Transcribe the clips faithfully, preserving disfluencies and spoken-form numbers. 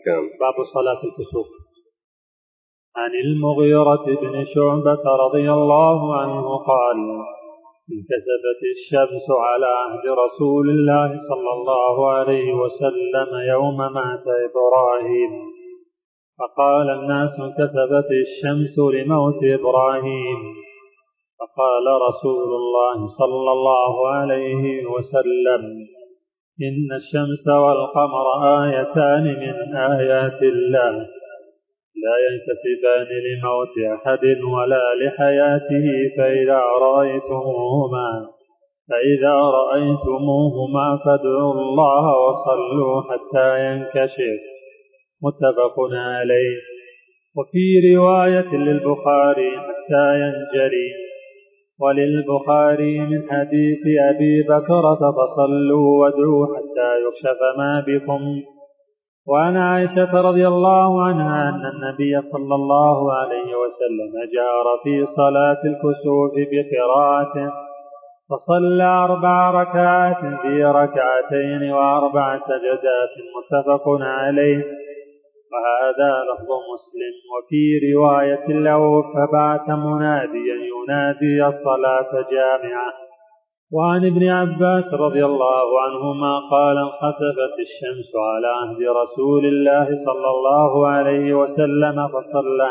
الأحكام. باب صلاة الكسوف. عن المغيرة بن شعبة رضي الله عنه قال: انكسفت الشمس على عهد رسول الله صلى الله عليه وسلم يوم مات إبراهيم، فقال الناس: انكسفت الشمس لموت إبراهيم، فقال رسول الله صلى الله عليه وسلم: إن الشمس والقمر آيتان من آيات الله، لا ينكسفان لموت أحد ولا لحياته، فإذا رأيتموهما فإذا رأيتموهما فادعوا الله وصلوا حتى ينكشف. متفق عليه. وفي رواية للبخاري: حتى ينجلي. وللبخاري من حديث أبي بكرة: فصلوا وادعوا حتى يكشف ما بكم. وعن عائشة رضي الله عنها أن النبي صلى الله عليه وسلم جار في صلاة الكسوف بقراءته، فصلى أربع ركعات في ركعتين وأربع سجدات. متفق عليه. وهذا لفظ مسلم. وفي رواية له: فبعث مناديا ينادي الصلاة جامعة. وعن ابن عباس رضي الله عنهما قال: انخسفت الشمس على عهد رسول الله صلى الله عليه وسلم فصلى،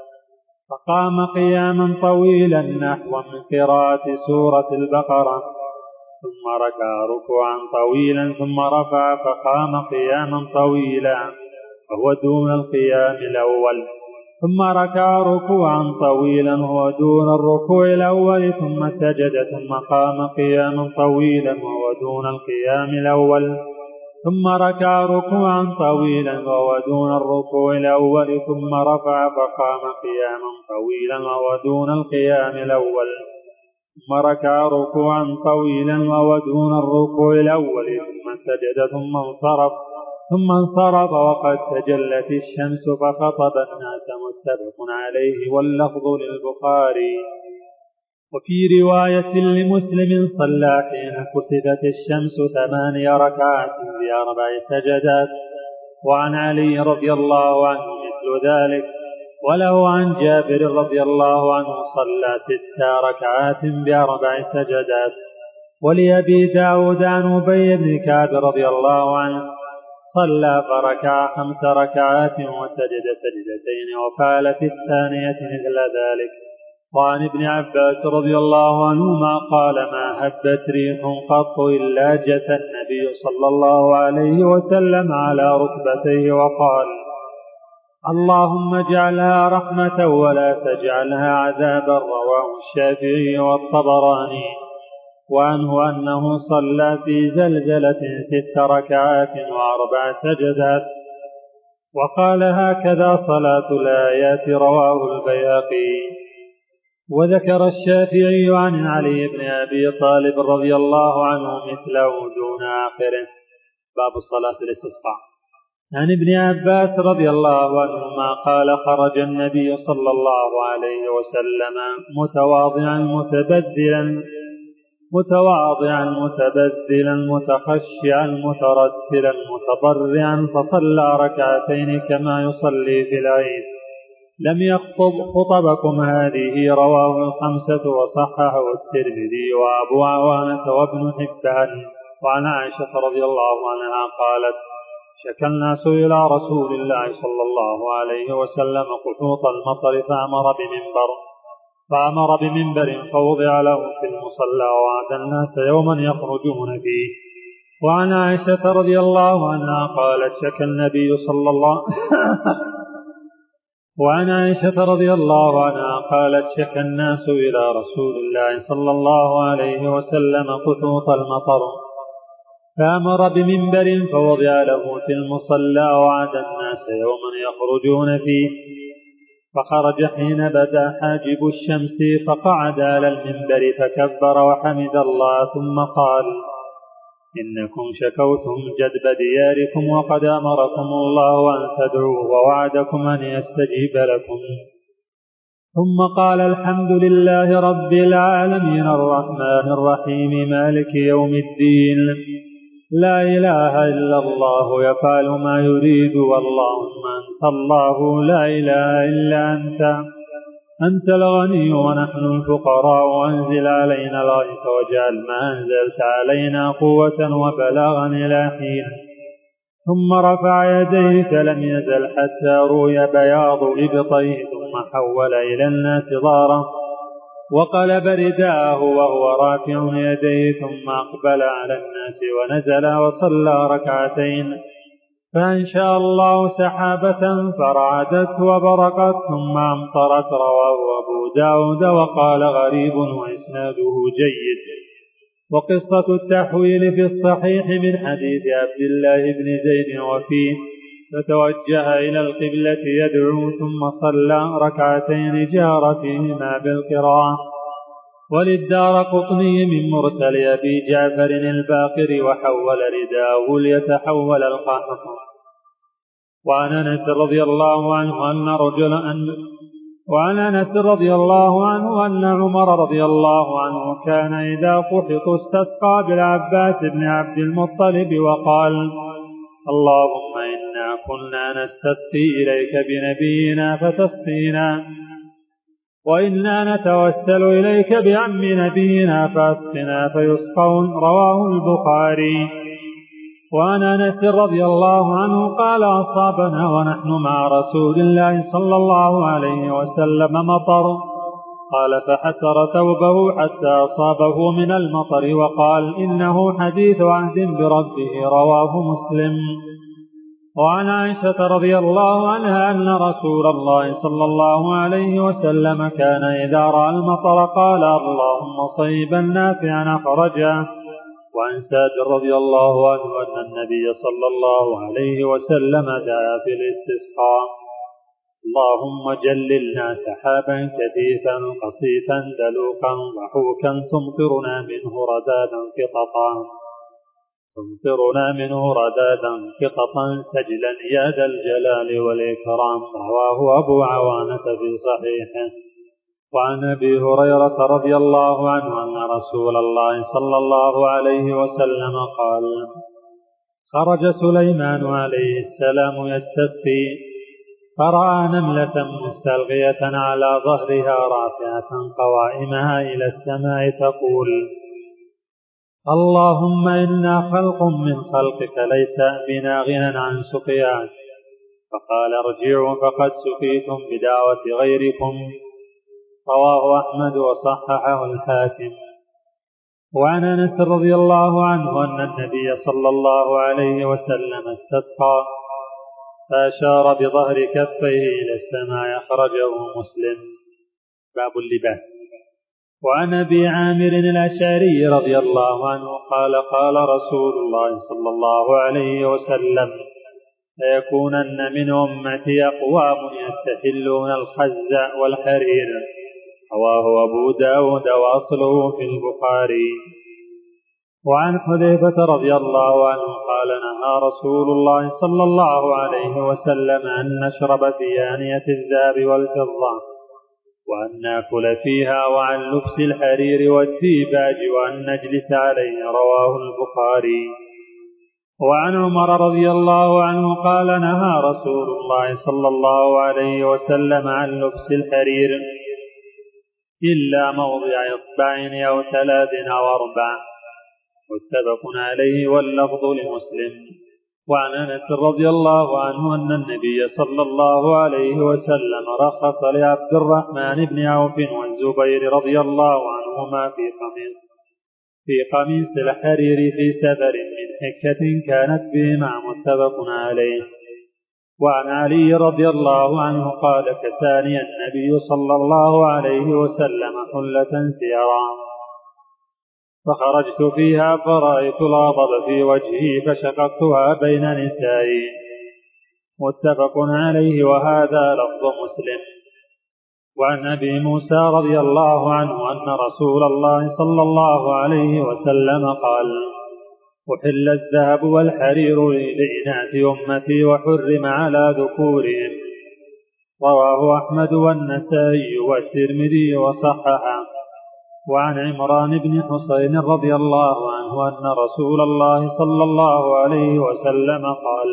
فقام قياما طويلا نحو من قراءة سورة البقرة، ثم ركع ركوعا طويلا ثم رفع فقام قياما طويلا وهو دون القيام الأول، ثم ركع ركوعا طويلا وهو دون الركوع الأول، ثم سجد ثم قام قياما طويلا وهو دون القيام الأول، ثم ركع ركوعا طويلا وهو دون الركوع الأول، ثم رفع فقام قياما طويلا وهو دون القيام الأول، ثم ركع ركوعا طويلا وهو دون الركوع الأول، ثم سجد ثم انصرف ثم انصرف وقد تجلت الشمس فخطب الناس. متفق عليه. واللفظ للبخاري. وفي رواية لمسلم: صلى حين كسفت الشمس ثماني ركعات بأربع سجدات. وعن علي رضي الله عنه مثل ذلك. وله عن جابر رضي الله عنه: صلى ست ركعات بأربع سجدات. ولأبي داود عن أبي بن كعب رضي الله عنه: صلى فركع خمس ركعات وسجد سجدتين وفعل في الثانية مثل ذلك. وعن ابن عباس رضي الله عنهما قال: ما هبت ريح قط إلا جثى النبي صلى الله عليه وسلم على ركبتيه وقال: اللهم اجعلها رحمة ولا تجعلها عذابا. رواه الشافعي والطبراني. وعنه أنه صلى في زلزلة ست ركعات وأربع سجدات، وقال: هكذا صلاة الآيات. رواه البيهقي. وذكر الشافعي عن علي بن أبي طالب رضي الله عنه مثله دون آخره. باب صلاة الاستسقاء. عن ابن عباس رضي الله عنهما قال: خرج النبي صلى الله عليه وسلم متواضعا متبذلا متواضعا متبذلا متخشعا مترسلا متضرعا، فصلى ركعتين كما يصلي في العيد. لم يخطب خطبكم هذه. رواه الخمسة وصححه الترمذي وأبو عوانة وابن حبان. وعن عائشة رضي الله عنها قالت: شكى الناس إلى رسول الله صلى الله عليه وسلم قحوط المطر فأمر بمنبر فأمر بمنبر فوضع له في المصلى ووعد الناس يوما يخرجون فيه. وعن عائشة رضي الله عنها قالت: شكى النبي صلى الله وعن عائشة رضي الله عنها قالت: شكى الناس إلى رسول الله صلى الله عليه وسلم قحوط المطر فأمر بمنبر فوضع له في المصلى ووعد الناس يوما يخرجون فيه. فخرج حين بدا حاجب الشمس فقعد على المنبر فكبر وحمد الله، ثم قال: إنكم شكوتم جدب دياركم وقد أمركم الله أن تدعوه ووعدكم أن يستجيب لكم. ثم قال: الحمد لله رب العالمين الرحمن الرحيم مالك يوم الدين، لا إله إلا الله يفعل ما يريد، واللهم أنت الله لا إله إلا أنت، أنت الغني ونحن الفقراء، وأنزل علينا الغيث واجعل ما أنزلت علينا قوة وبلاغا إلى حين. ثم رفع يديه فلم يزل حتى روي بياض إبطيه، ثم حول إلى الناس ظهره وقلب رداءه وهو رافع يديه، ثم أقبل على الناس ونزل وصلى ركعتين، فأنشأ الله سحابة فرعدت وبرقت ثم أمطرت. رواه أبو داود وقال غريب وإسناده جيد. وقصة التحويل في الصحيح من حديث عبد الله بن زيد وفيه: فتوجه إلى القبلة يدعو ثم صلى ركعتين جار فيهما بالقراءة. وللدارقطني من مرسل أبي جعفر الباقر: وحول رداءه ليتحول القحط. وعن أنس رضي الله عنه أن رجلا أن وعن أنس رضي الله عنه أن عمر رضي الله عنه كان إذا قحط استسقى بالعباس بن عبد المطلب وقال: اللهم إنا كنا نستسقي إليك بنبينا فتسقينا، وإنا نتوسل إليك بعم نبينا فأسقنا فيسقون. رواه البخاري. وعن أنس رضي الله عنه قال: أصابنا ونحن مع رسول الله صلى الله عليه وسلم مطر، قال: فحسر ثوبه حتى أصابه من المطر وقال: إنه حديث عهد بربه. رواه مسلم. وعن عائشة رضي الله عنها أن رسول الله صلى الله عليه وسلم كان إذا رأى المطر قال: اللهم صيبا نافعا أخرجه. وعن سعد رضي الله عنه أن النبي صلى الله عليه وسلم دعا في الاستسقاء: اللهم جللنا سحابا كثيفا قصيفا دلوقا ضحوكا تمطرنا منه ردادا قططا تمطرنا منه ردادا قططا سجلا يا ذا الجلال والإكرام. رواه أبو عوانة في صحيحه. وعن أبي هريرة رضي الله عنه أن رسول الله صلى الله عليه وسلم قال: خرج سليمان عليه السلام يستسقي، فرأى نملة مستلقية على ظهرها رافعة قوائمها إلى السماء تقول: اللهم إنا خلق من خلقك ليس بنا غنى عن سقياك. فقال: ارجعوا فقد سقيتم بدعوة غيركم. رواه أحمد وصححه الحاكم. وعن أنس رضي الله عنه أن النبي صلى الله عليه وسلم استسقى فأشار بظهر كفيه إلى السماء، أخرجه مسلم. باب اللباس. وعن أبي عامر الأشعري رضي الله عنه قال: قال رسول الله صلى الله عليه وسلم: ليكونن من أمتي أقوام يستحلون الخز والحرير. رواه أبو داود وأصله في البخاري. وعن حذيفة رضي الله عنه قال: نهى رسول الله صلى الله عليه وسلم أن نشرب في آنية الذهب والفضة، وأن نأكل فيها، وعن لبس الحرير والديباج، وأن نجلس عليه. رواه البخاري. وعن عمر رضي الله عنه قال: نهى رسول الله صلى الله عليه وسلم عن لبس الحرير إلا موضع إصبع أو ثلاث أو أربع. متفق عليه واللفظ لمسلم. وعن أنس رضي الله عنه أن النبي صلى الله عليه وسلم رخص لعبد الرحمن بن عوف والزبير رضي الله عنهما في قميص في قميص الحرير في سفر من حكة كانت بهما. متفق عليه. وعن علي رضي الله عنه قال: كساني النبي صلى الله عليه وسلم حلة سيرا، فخرجت فيها فرأيت الغضب في وجهي فشققتها بين نسائي. متفق عليه، وهذا لفظ مسلم. وعن أبي موسى رضي الله عنه أن رسول الله صلى الله عليه وسلم قال: أحل الذهب والحرير لإناث أمتي وحرم على ذكورهم. رواه أحمد والنسائي والترمذي وصححه. وعن عمران بن حسين رضي الله عنه أن رسول الله صلى الله عليه وسلم قال: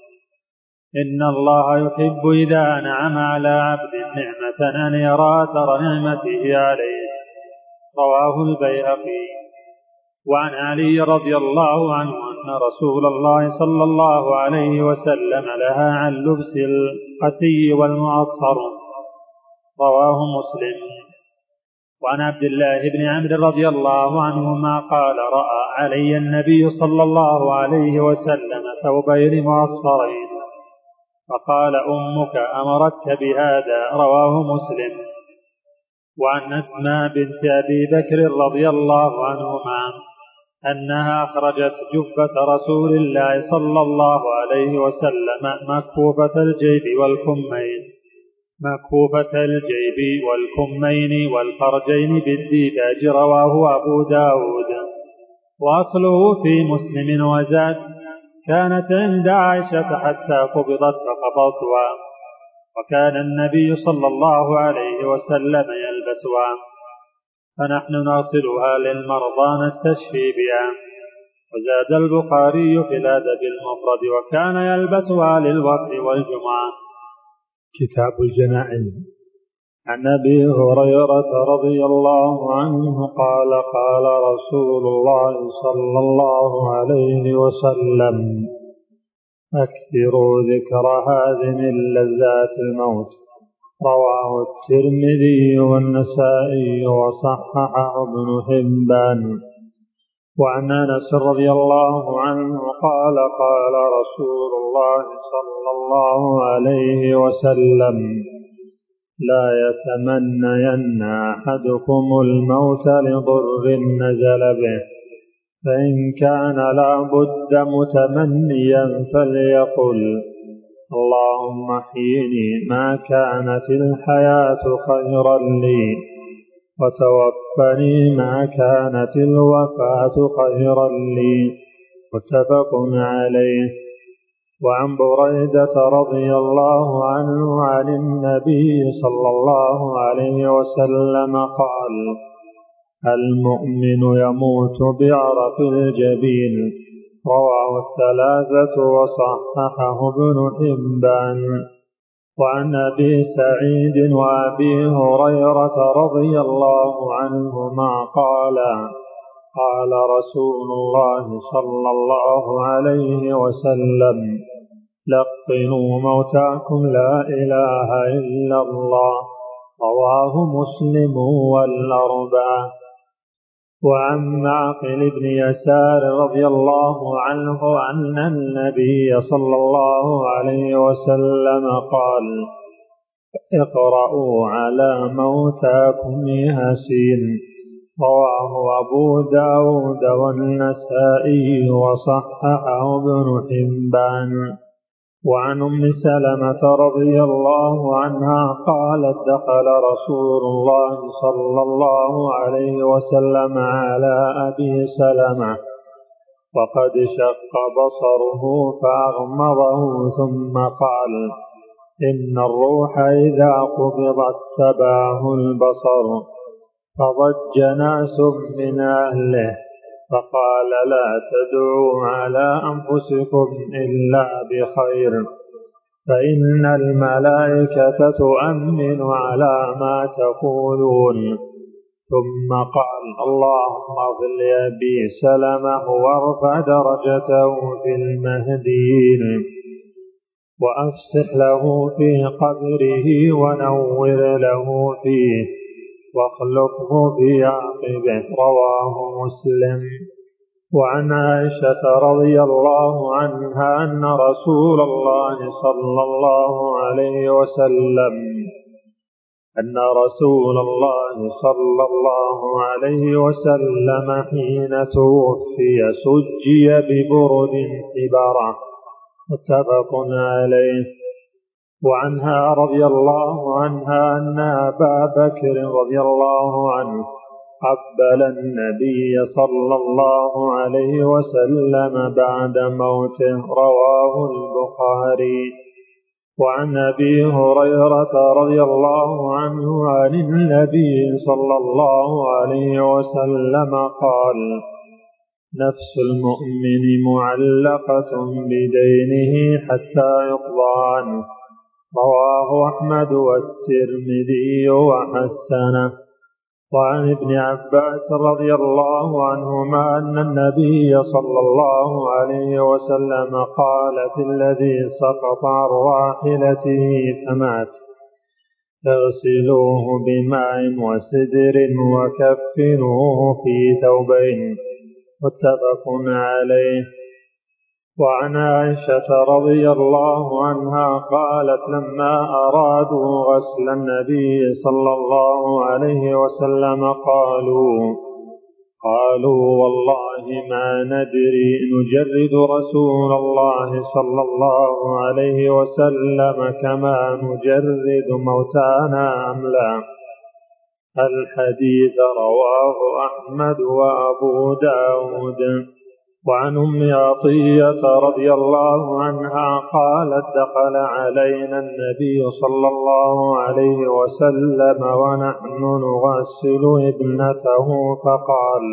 إن الله يحب إذا أنعم على عبد نعمة أن يرى أثر نعمته عليه. رواه البيهقي. وعن علي رضي الله عنه أن رسول الله صلى الله عليه وسلم نهى عن لبس القسي والمعصفر. رواه مسلم. وعن عبد الله بن عمرو رضي الله عنهما قال: رأى علي النبي صلى الله عليه وسلم ثوبين معصفرين فقال: أمك أمرتك بهذا. رواه مسلم. وعن أسماء بنت أبي بكر رضي الله عنهما أنها أخرجت جبة رسول الله صلى الله عليه وسلم مكفوفة الجيب والكمين مكفوفة الجيب والكمين والفرجين بالديباج. رواه أبو داود. وأصله في مسلم. وزاد: كانت عند عائشة حتى قبضت فقبضتها، وكان النبي صلى الله عليه وسلم يلبسها، فنحن نغسلها للمرضى نستشفي بها. وزاد البخاري في الأدب المفرد: وكان يلبسها للوضع والجمعة. كتاب الجنائز. عن أبي هريرة رضي الله عنه قال: قال رسول الله صلى الله عليه وسلم: أكثروا ذكر هذه اللذات الموت. رواه الترمذي والنسائي وصححه ابن حبان. وعن أنس رضي الله عنه قال: قال رسول الله صلى الله عليه وسلم: لا يتمنين أحدكم الموت لضر نزل به، فإن كان لا بد متمنيا فليقل: اللهم احيني ما كانت الحياة خيرا لي، وتوفني ما كانت الوفاة خيرا لي. متفق عليه. وعن بريدة رضي الله عنه عن النبي صلى الله عليه وسلم قال: المؤمن يموت بعرق الجبين. رواه الثلاثة وصححه ابن حبان. وعن أبي سعيد وأبي هريرة رضي الله عنهما قال: قال رسول الله صلى الله عليه وسلم: لقنوا موتاكم لا إله إلا الله. رواه مسلم والأربعة. وعن معقل بن يسار رضي الله عنه أن النبي صلى الله عليه وسلم قال: اقرأوا على موتاكم ياسين. رواه أبو داود والنسائي وصححه ابن حبان. وعن أم سلمة رضي الله عنها قالت: دخل رسول الله صلى الله عليه وسلم على أبي سلمة وقد شق بصره فأغمضه، ثم قال: إن الروح إذا قبضت تبعه البصر. فضج ناس من أهله فقال: لا تدعوا على أنفسكم إلا بخير، فإن الملائكة تؤمن على ما تقولون. ثم قال: اللهم اغفر لأبي سلمة وارفع درجته في المهديين، وأفسح له في قبره ونور له فيه، واخلفه في عقبه. رواه مسلم. وعن عائشة رضي الله عنها أن رسول الله صلى الله عليه وسلم أن رسول الله صلى الله عليه وسلم حين توفي سجي ببرد حبرة. متفق عليه. وعنها رضي الله عنها أن أبا بكر رضي الله عنه قبل النبي صلى الله عليه وسلم بعد موته. رواه البخاري. وعن أبي هريرة رضي الله عنه عن النبي صلى الله عليه وسلم قال: نفس المؤمن معلقة بدينه حتى يقضى عنه. رواه أحمد والترمذي وحسنه. وعن ابن عباس رضي الله عنهما أن النبي صلى الله عليه وسلم قال في الذي سقط عن راحلته فمات: اغسلوه بماء وسدر وكفنوه في ثوبين. متفق عليه. وعن عائشة رضي الله عنها قالت: لما أرادوا غسل النبي صلى الله عليه وسلم قالوا قالوا والله ما ندري نجرد رسول الله صلى الله عليه وسلم كما نجرد موتانا أم لا. الحديث رواه أحمد وأبو داود. وعن أم عطية رضي الله عنها قالت: دخل علينا النبي صلى الله عليه وسلم ونحن نغسل ابنته فقال: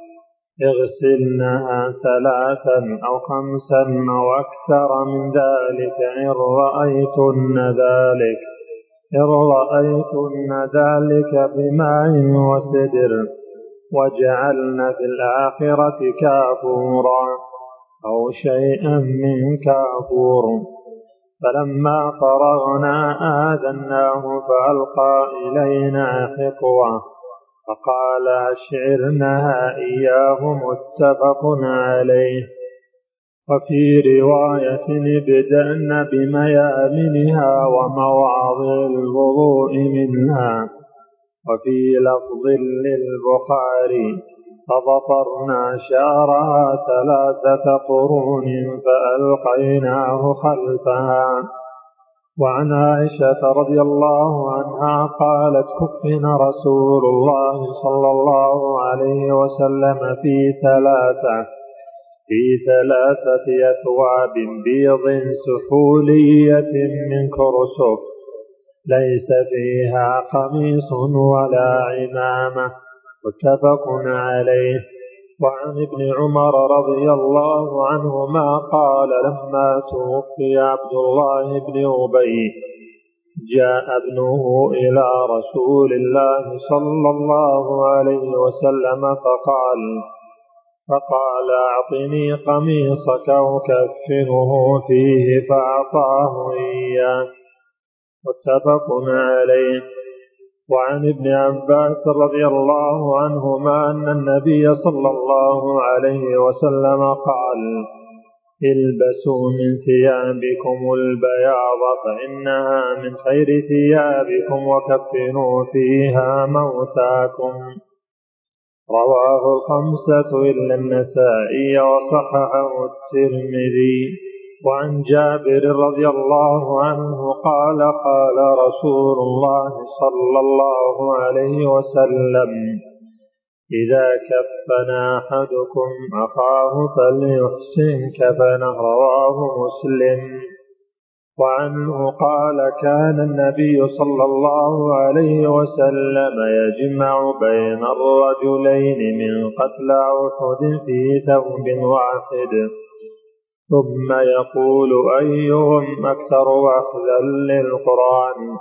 اغسلنها ثلاثا أو خمسا أو أكثر من ذلك إن رأيتن ذلك إن رأيتن ذلك بماء وسدر، وجعلن في الآخرة كافورا أو شيئا من كافور. فلما فرغنا آذناه فألقى إلينا حقوة فقال: أشعرنها إياه. متفق عليه. وفي رواية: ابدأن بميامنها ومواضع الوضوء منها. وفي لفظ للبخاري: فضفرنا شعرها ثلاثة قرون فألقيناه خلفها. وعن عائشة رضي الله عنها قالت: كفن رسول الله صلى الله عليه وسلم في ثلاثة في ثلاثة أثواب بيض سحولية من كرسف ليس فيها قميص ولا عمامة. متفق عليه. وعن ابن عمر رضي الله عنهما قال: لما توفي عبد الله بن أبي جاء ابنه إلى رسول الله صلى الله عليه وسلم فقال فقال أعطني قميصك أكفنه فيه، فأعطاه إياه. متفق عليه. وعن ابن عباس رضي الله عنهما أن النبي صلى الله عليه وسلم قال: البسوا من ثيابكم البياض فإنها من خير ثيابكم وكفنوا فيها موتاكم. رواه الخمسة إلا النسائي وصححه الترمذي. وعن جابر رضي الله عنه قال: قال رسول الله صلى الله عليه وسلم: إذا كفن أحدكم أخاه فليحسن كفنه. رواه مسلم. وعنه قال: كان النبي صلى الله عليه وسلم يجمع بين الرجلين من قتلى أحد في ثوب واحد، ثم يقول: أيهم أكثر أخذا للقرآن،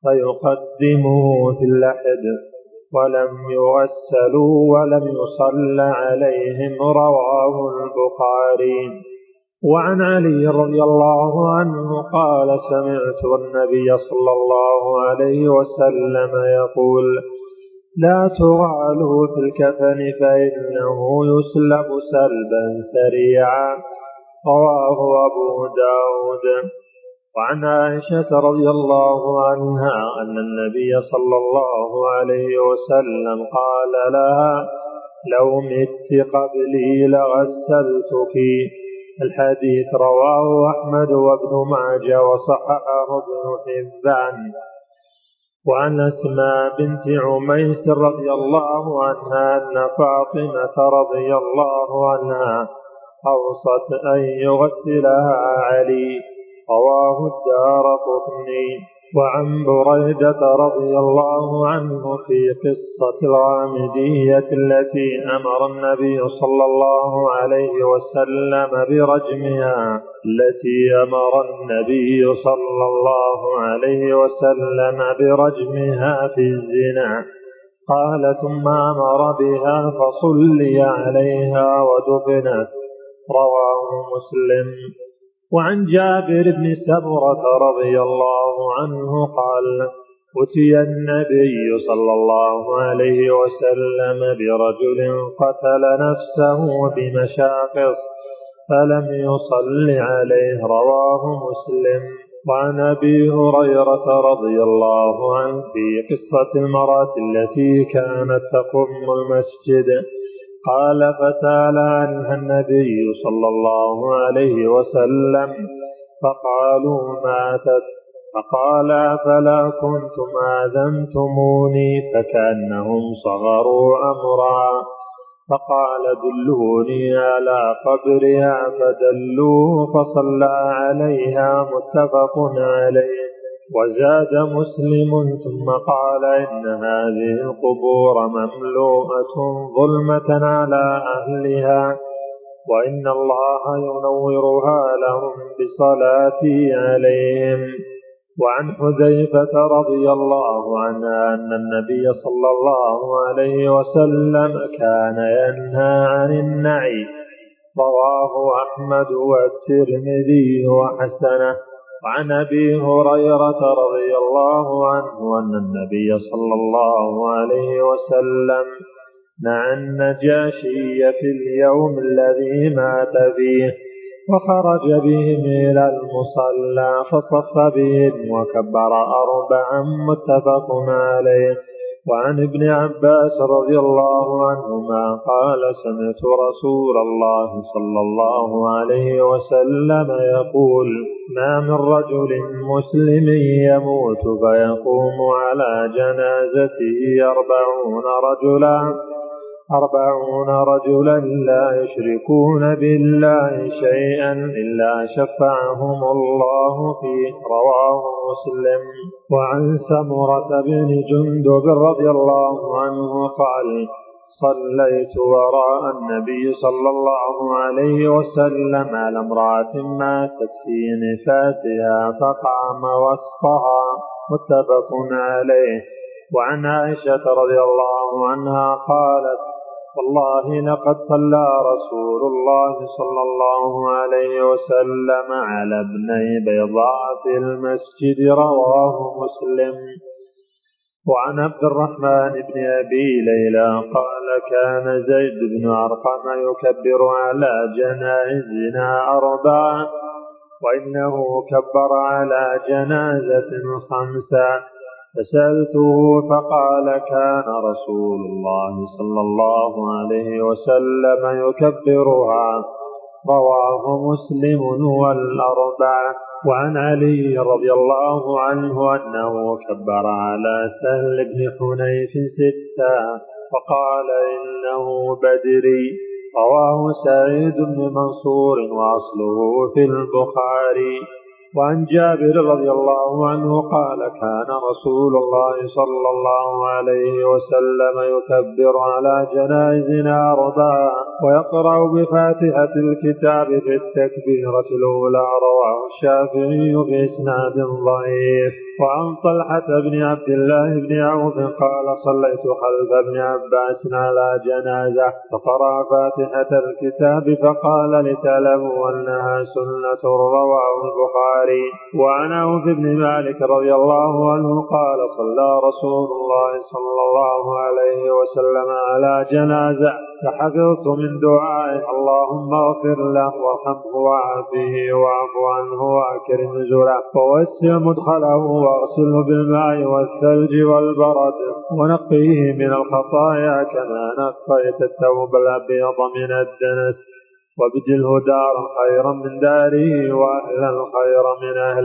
فيقدمه في اللحد، ولم يغسلوا ولم يصل عليهم. رواه البخاري. وعن علي رضي الله عنه قال: سمعت النبي صلى الله عليه وسلم يقول: لا تغالوا في الكفن فإنه يسلب سلبا سريعا. رواه أبو داود. وعن عائشة رضي الله عنها أن النبي صلى الله عليه وسلم قال لها: لو مت قبلي لغسلتك. الحديث رواه أحمد وابن ماجه وصححه ابن حبان. وعن أسماء بنت عميس رضي الله عنها أن فاطمة رضي الله عنها أوصت أن يغسلها علي. رواه الدارقطني. وعن بريدة رضي الله عنه في قصة الغامدية التي أمر النبي صلى الله عليه وسلم برجمها التي أمر النبي صلى الله عليه وسلم برجمها في الزنا، قال ثم أمر بها فصلي عليها ودفنت. رواه مسلم. وعن جابر بن سمرة رضي الله عنه قال أتي النبي صلى الله عليه وسلم برجل قتل نفسه بمشاقص فلم يصل عليه. رواه مسلم. وعن أبي هريرة رضي الله عنه في قصة المرأة التي كانت تقم المسجد قال فسأل عنها النبي صلى الله عليه وسلم فقالوا ماتت، فقال فلا كنتم آذنتموني فكأنهم صغروا أمرا، فقال دلوني على قبرها فدلوه فصلى عليها. متفق عليه. وزاد مسلم ثم قال إن هذه القبور مملوءة ظلمة على أهلها وإن الله ينورها لهم بصلاتي عليهم. وعن حذيفة رضي الله عنه أن النبي صلى الله عليه وسلم كان ينهى عن النعي. رواه أحمد والترمذي وحسنه. وعن أبي هريرة رضي الله عنه أن النبي صلى الله عليه وسلم نعى النجاشي في اليوم الذي مات فيه وخرج بهم إلى المصلى فصف بهم وكبر أربعا. متفق عليه. وعن ابن عباس رضي الله عنهما قال سمعت رسول الله صلى الله عليه وسلم يقول ما من رجل مسلم يموت فيقوم على جنازته أربعون رجلا أربعون رجلا لا يشركون بالله شيئا إلا شفعهم الله فيه. رواه مسلم. وعن سمرة بن جندب رضي الله عنه قال صليت وراء النبي صلى الله عليه وسلم على امرأة ماتت في نفاسها فقام وسطها. متفق عليه. وعن عائشة رضي الله عنها قالت والله لقد صلى رسول الله صلى الله عليه وسلم على ابني بيضاء في المسجد. رواه مسلم. وعن عبد الرحمن بن أبي ليلى قال كان زيد بن أرقم يكبر على جنائزنا أربعا وإنه كبر على جنازة خمسا، فسألته فقال كان رسول الله صلى الله عليه وسلم يكبرها. رواه مسلم والأربعة. وعن علي رضي الله عنه أنه كبر على سهل بن حنيف ستا فقال إنه بدري. رواه سعيد بن منصور وأصله في البخاري. وعن جابر رضي الله عنه قال كان رسول الله صلى الله عليه وسلم يكبر على جنائزنا أربعا ويقرأ بفاتحة الكتاب في التكبيرة الأولى. رواه الشافعي بإسناد ضعيف. وعن طلحة بن عبد الله بن عوف قال صليت خلف ابن عباس على جنازة فقرأ فاتحة الكتاب فقال لتعلموا أنها سنة. رواه البخاري. وعن عوف بن مالك رضي الله عنه قال صلى رسول الله صلى الله عليه وسلم على جنازة فحفظت من دعائه اللهم اغفر له وارحمه وعافه واعف عنه واكرم نزله ووسع مدخله واغسله بالماء والثلج والبرد ونقيه من الخطايا كما نقيت الثوب الابيض من الدنس وابدله دارا خيرا من داره واهلا خيرا من اهله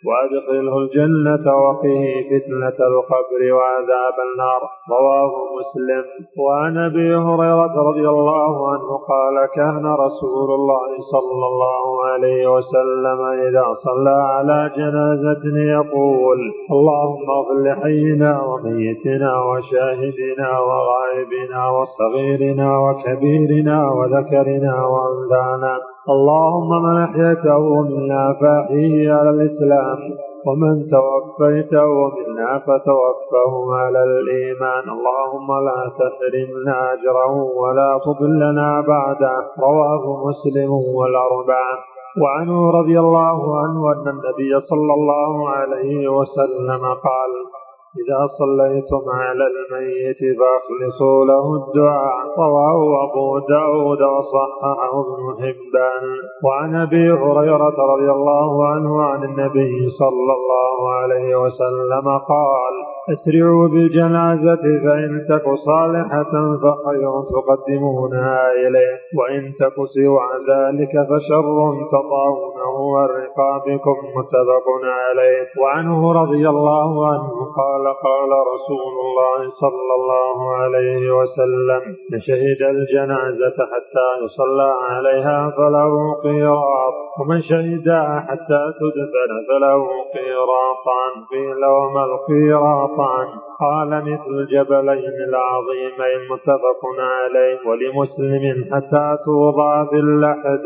وأدخله الجنة وقه فتنة القبر وعذاب النار. رواه مسلم. وعن أبي هريرة رضي الله عنه قال كان رسول الله صلى الله عليه وسلم إذا صلى على جنازة يقول اللهم اغفر لحينا وميتنا وشاهدنا وغائبنا وصغيرنا وكبيرنا وذكرنا وأنثانا، اللهم من أحييته منا فأحيه على الإسلام، ومن توفيته منا فتوفه على الإيمان، اللهم لا تحرمنا أجره ولا تضلنا بعده. رواه مسلم والأربعة. وعنه رضي الله عنه أن النبي صلى الله عليه وسلم قال إذا صليتم على الميت فاخلصوا له الدعاء. رواه أبو داود وصححه ابن حبان. وعن أبي هريرة رضي الله عنه عن النبي صلى الله عليه وسلم قال اسرعوا بالجنازة فإن تك صالحة فخير تقدمونها إليه، وإن تك سوى ذلك فشر تضعونه عن رقابكم. متفق عليه. وعنه رضي الله عنه قال قال رسول الله صلى الله عليه وسلم من شهد الجنازة حتى يصلى عليها فله قيراط، ومن شهدها حتى تدفن فله قيراطان. قيل وما القيراطان؟ قال مثل الجبلين العظيمين. متفق عليه. ولمسلم حتى توضع في اللحد.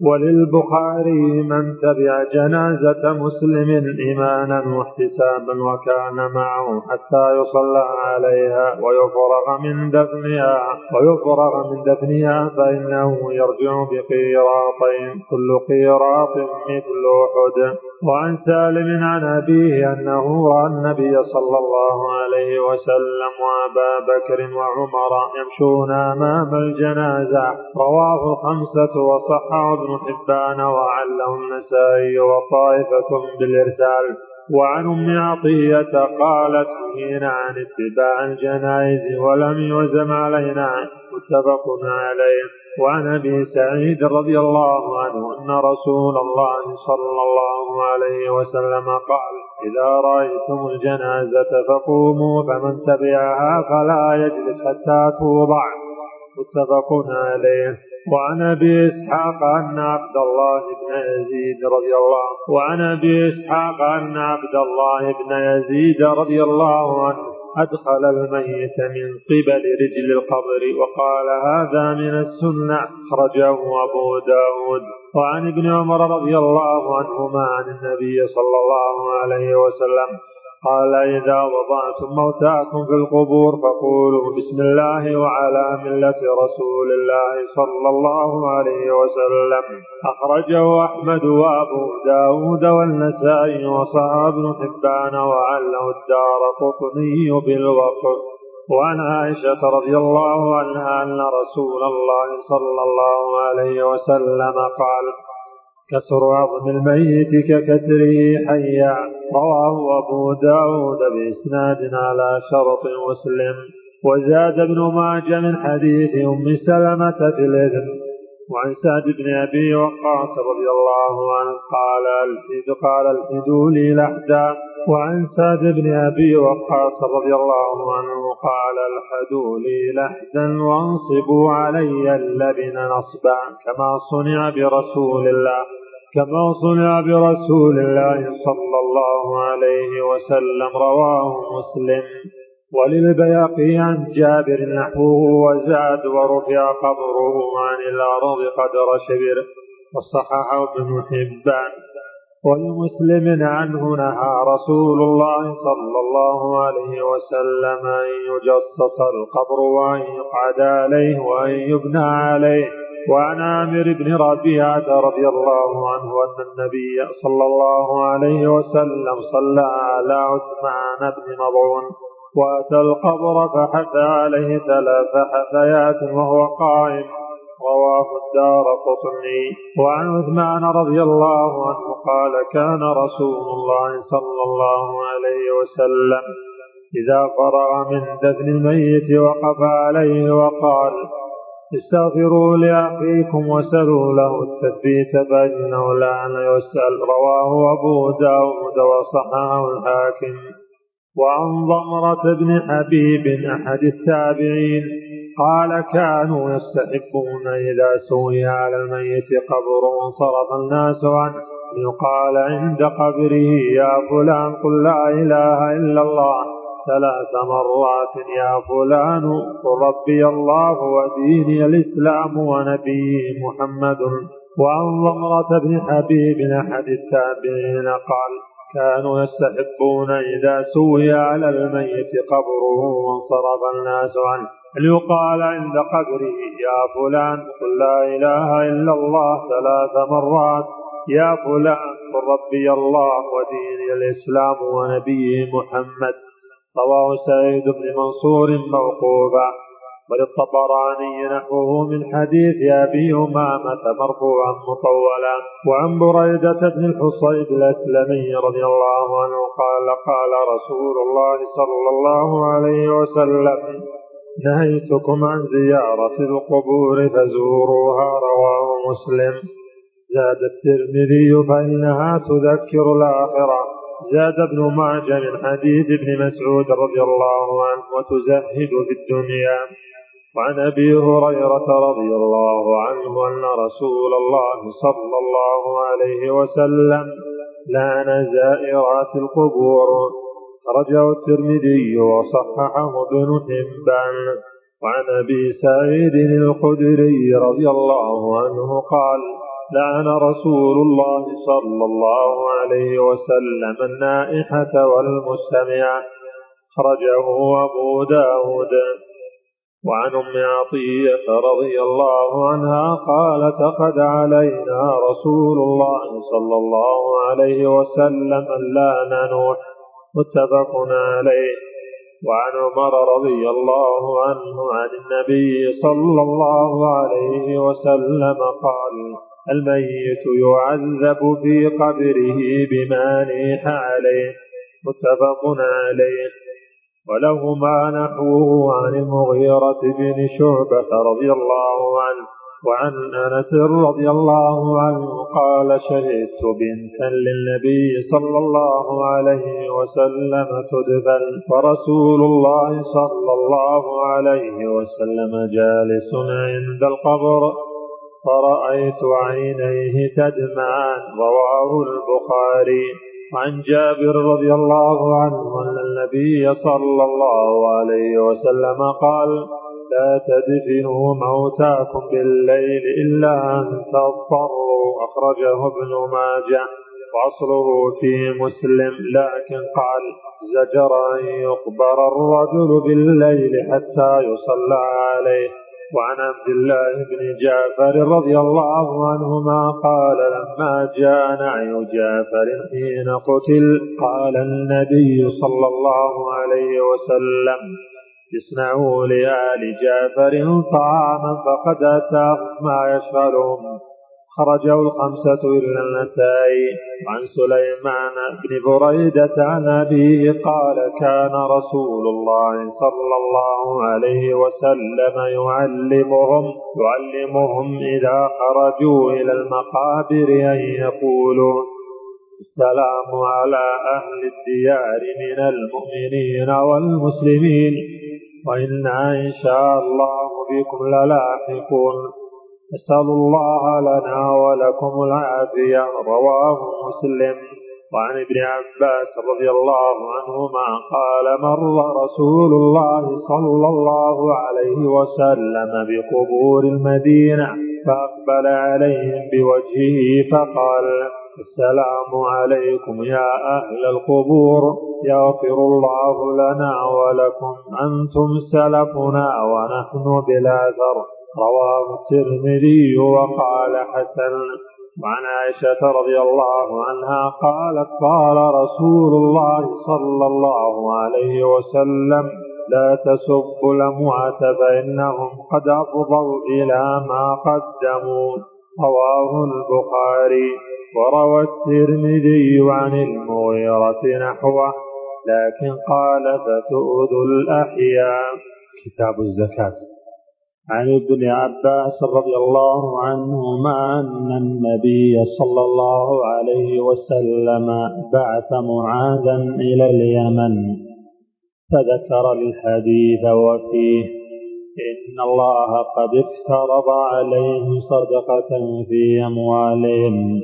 وللبخاري من تبع جنازة مسلم إيمانا واحتسابا وكان معه حتى يصلى عليها ويفرغ من دفنها ويفرغ من دفنها فإنه يرجع بقيراطين كل قيراط مثل أحد. وعن سالم عن أبيه أنه رأى النبي صلى الله عليه وسلم وأبا بكر وعمر يمشون أمام الجنازة. رواه الخمسة وصححه ابن حبان وعله النسائي وطائفة بالإرسال. وعن أم عطية قالت نهينا عن اتباع الجنائز ولم يعزم علينا. متفق عليه. وعن أبي سعيد رضي الله عنه أن رسول الله صلى الله عليه وسلم قال إذا رأيتم الجنازة فقوموا فمن تبعها فلا يجلس حتى توضع. متفق عليه. وعن أبي إسحاق أن عبد الله بن يزيد رضي الله وعن أبي إسحاق أن عبد الله بن يزيد رضي الله عنه أدخل الميت من قبل رجل القبر وقال هذا من السنة. خرجه أبو داود. وعن ابن عمر رضي الله عنهما عن النبي صلى الله عليه وسلم قال إذا وضعتم موتاكم في القبور فقولوا بسم الله وعلى ملة رسول الله صلى الله عليه وسلم. أخرجه أحمد وأبو داود والنسائي وصححه ابن حبان وعله الدارقطني بالوقف. وعن عائشة رضي الله عنها أن رسول الله صلى الله عليه وسلم قال كسر عظم الميت ككسره حيا. رواه أبو داود بإسناد على شرط مسلم. وزاد ابن ماجه من حديث أم سلمة في الإذن. وعن سعد بن أبي وقاص رضي الله عنه قال الحد قال الحدوا لي لحدا. وعن سعد بن أبي وقاص رضي الله عنه قال الحدوا لي لحدا وانصبوا علي اللبن نصبا كما صنع برسول الله كما صنع برسول الله صلى الله عليه وسلم. رواه مسلم. وللبيهقي عن جابر نحوه وزاد ورفع قبره عن الأرض قدر شبر وصححه ابن حبان. ولمسلم عنه نهى رسول الله صلى الله عليه وسلم أن يجصص القبر وأن يقعد عليه وأن يبنى عليه. وعن عامر بن ربيعة رضي الله عنه أن النبي صلى الله عليه وسلم صلى على عثمان بن مظعون وأتى القبر فحث عليه ثلاث حثيات وهو قائم. رواه الدارقطني. وعن عثمان رضي الله عنه قال كان رسول الله صلى الله عليه وسلم إذا فرغ من دفن الميت وقف عليه وقال استغفروا لأخيكم وسلوا له التثبيت فإنه لا أن يسأل. رواه أبو داود وصححه الحاكم. وعن ضمرة بن حبيب أحد التابعين قال كانوا يستحبون إذا سوي على الميت قبر وانصرف الناس عنه يقال عند قبره يا فلان قل لا إله إلا الله ثلاث مرات يا فلان قل ربي الله وديني الإسلام ونبي محمد. وعن ضمرة بن حبيب أحد التابعين قال كانوا يستحبون إذا سوي على الميت قبره وانصرف الناس عنه يقال عند قبره يا فلان قل لا إله إلا الله ثلاث مرات يا فلان قل ربي الله وديني الإسلام ونبي محمد. رواه سعيد بن منصور موقوفا. وللطبراني نحوه من حديث أبي أمامة مرفوعا مطولا. وعن بريدة بن الحصيب الأسلمي رضي الله عنه قال قال رسول الله صلى الله عليه وسلم نهيتكم عن زيارة القبور فزوروها. رواه مسلم. زاد الترمذي فإنها تذكر الآخرة. زاد ابن ماجه من حديث ابن مسعود رضي الله عنه وتزهد في الدنيا. وعن أبي هريرة رضي الله عنه أن رسول الله صلى الله عليه وسلم لعن زائرات القبور. خرجه الترمذي وصححه ابن حبان. وعن أبي سعيد الخدري رضي الله عنه قال لعن رسول الله صلى الله عليه وسلم النائحة والمستمع. خرجه أبو داود. وعن أم عطية رضي الله عنها قالت أخذ علينا رسول الله صلى الله عليه وسلم لا ننوح. متفق عليه. وعن عمر رضي الله عنه عن النبي صلى الله عليه وسلم قال الميت يعذب في قبره بما نيح عليه. متفق عليه. ولهما نحوه عن المغيرة بن شعبة رضي الله عنه وعن أنس رضي الله عنه قال شهدت بنتا للنبي صلى الله عليه وسلم تدفن ورسول الله صلى الله عليه وسلم جالس عند القبر فرأيت عينيه تدمعان. رواه البخاري. وعن جابر رضي الله عنه أن النبي صلى الله عليه وسلم قال لا تدفنوا موتاكم بالليل إلا أن تضطروا. أخرجه ابن ماجه وأصله في مسلم لكن قال زجر أن يقبر الرجل بالليل حتى يصلى عليه. وعن عبد الله بن جعفر رضي الله عنهما قال لما جاء نعي جعفر حين قتل قال النبي صلى الله عليه وسلم اصنعوا لآل جعفر طعاما فقد أتاهم ما يشغلهم. خرجه الخمسة إلا النسائي. عن سليمان بن بريدة عن أبيه قال كان رسول الله صلى الله عليه وسلم يعلمهم يعلمهم إذا خرجوا إلى المقابر أن يقولوا السلام على أهل الديار من المؤمنين والمسلمين وإنا إن شاء الله بكم للاحقون. أسأل الله لنا ولكم العافية. رواه مسلم. وعن ابن عباس رضي الله عنهما قال مر رسول الله صلى الله عليه وسلم بقبور المدينة فأقبل عليهم بوجهه فقال السلام عليكم يا أهل القبور يغفر الله لنا ولكم أنتم سلفنا ونحن بالأثر. رواه الترمذي وقال حسن. وعن عائشة رضي الله عنها قالت قال رسول الله صلى الله عليه وسلم لا تسبوا الأموات فإنهم قد أفضوا إلى ما قدموا. رواه البخاري. وروى الترمذي عن المغيرة نحوه لكن قال فتؤذوا الأحياء. كتاب الزكاة. عن ابن عباس رضي الله عنهما أن النبي صلى الله عليه وسلم بعث معاذا إلى اليمن فذكر الحديث وفيه إن الله قد افترض عليهم صدقة في أموالهم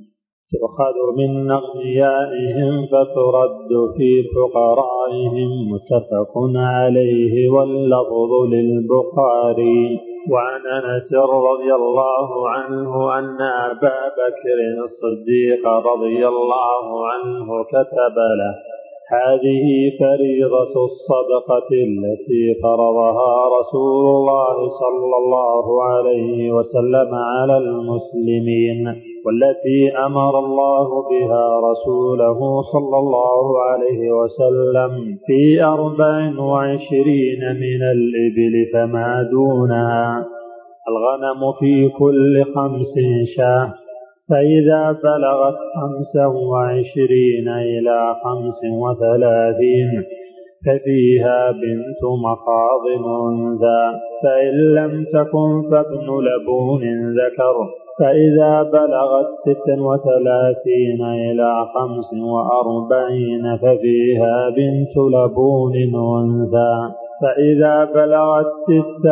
تؤخذ من أغنيائهم فترد في فقرائهم متفق عليه واللفظ للبخاري. وعن أنس رضي الله عنه أن أبا بكر الصديق رضي الله عنه كتب له هذه فريضة الصدقة التي فرضها رسول الله صلى الله عليه وسلم على المسلمين والتي أمر الله بها رسوله صلى الله عليه وسلم في أربع وعشرين من الإبل فما دونها الغنم في كل خمس شاة فإذا بلغت خمسا وعشرين إلى خمس وثلاثين ففيها بنت مخاض أنثى فإن لم تكن فابن لبون ذكر فإذا بلغت ست وثلاثين إلى خمس وأربعين ففيها بنت لبون أنثى فإذا بلغت ستا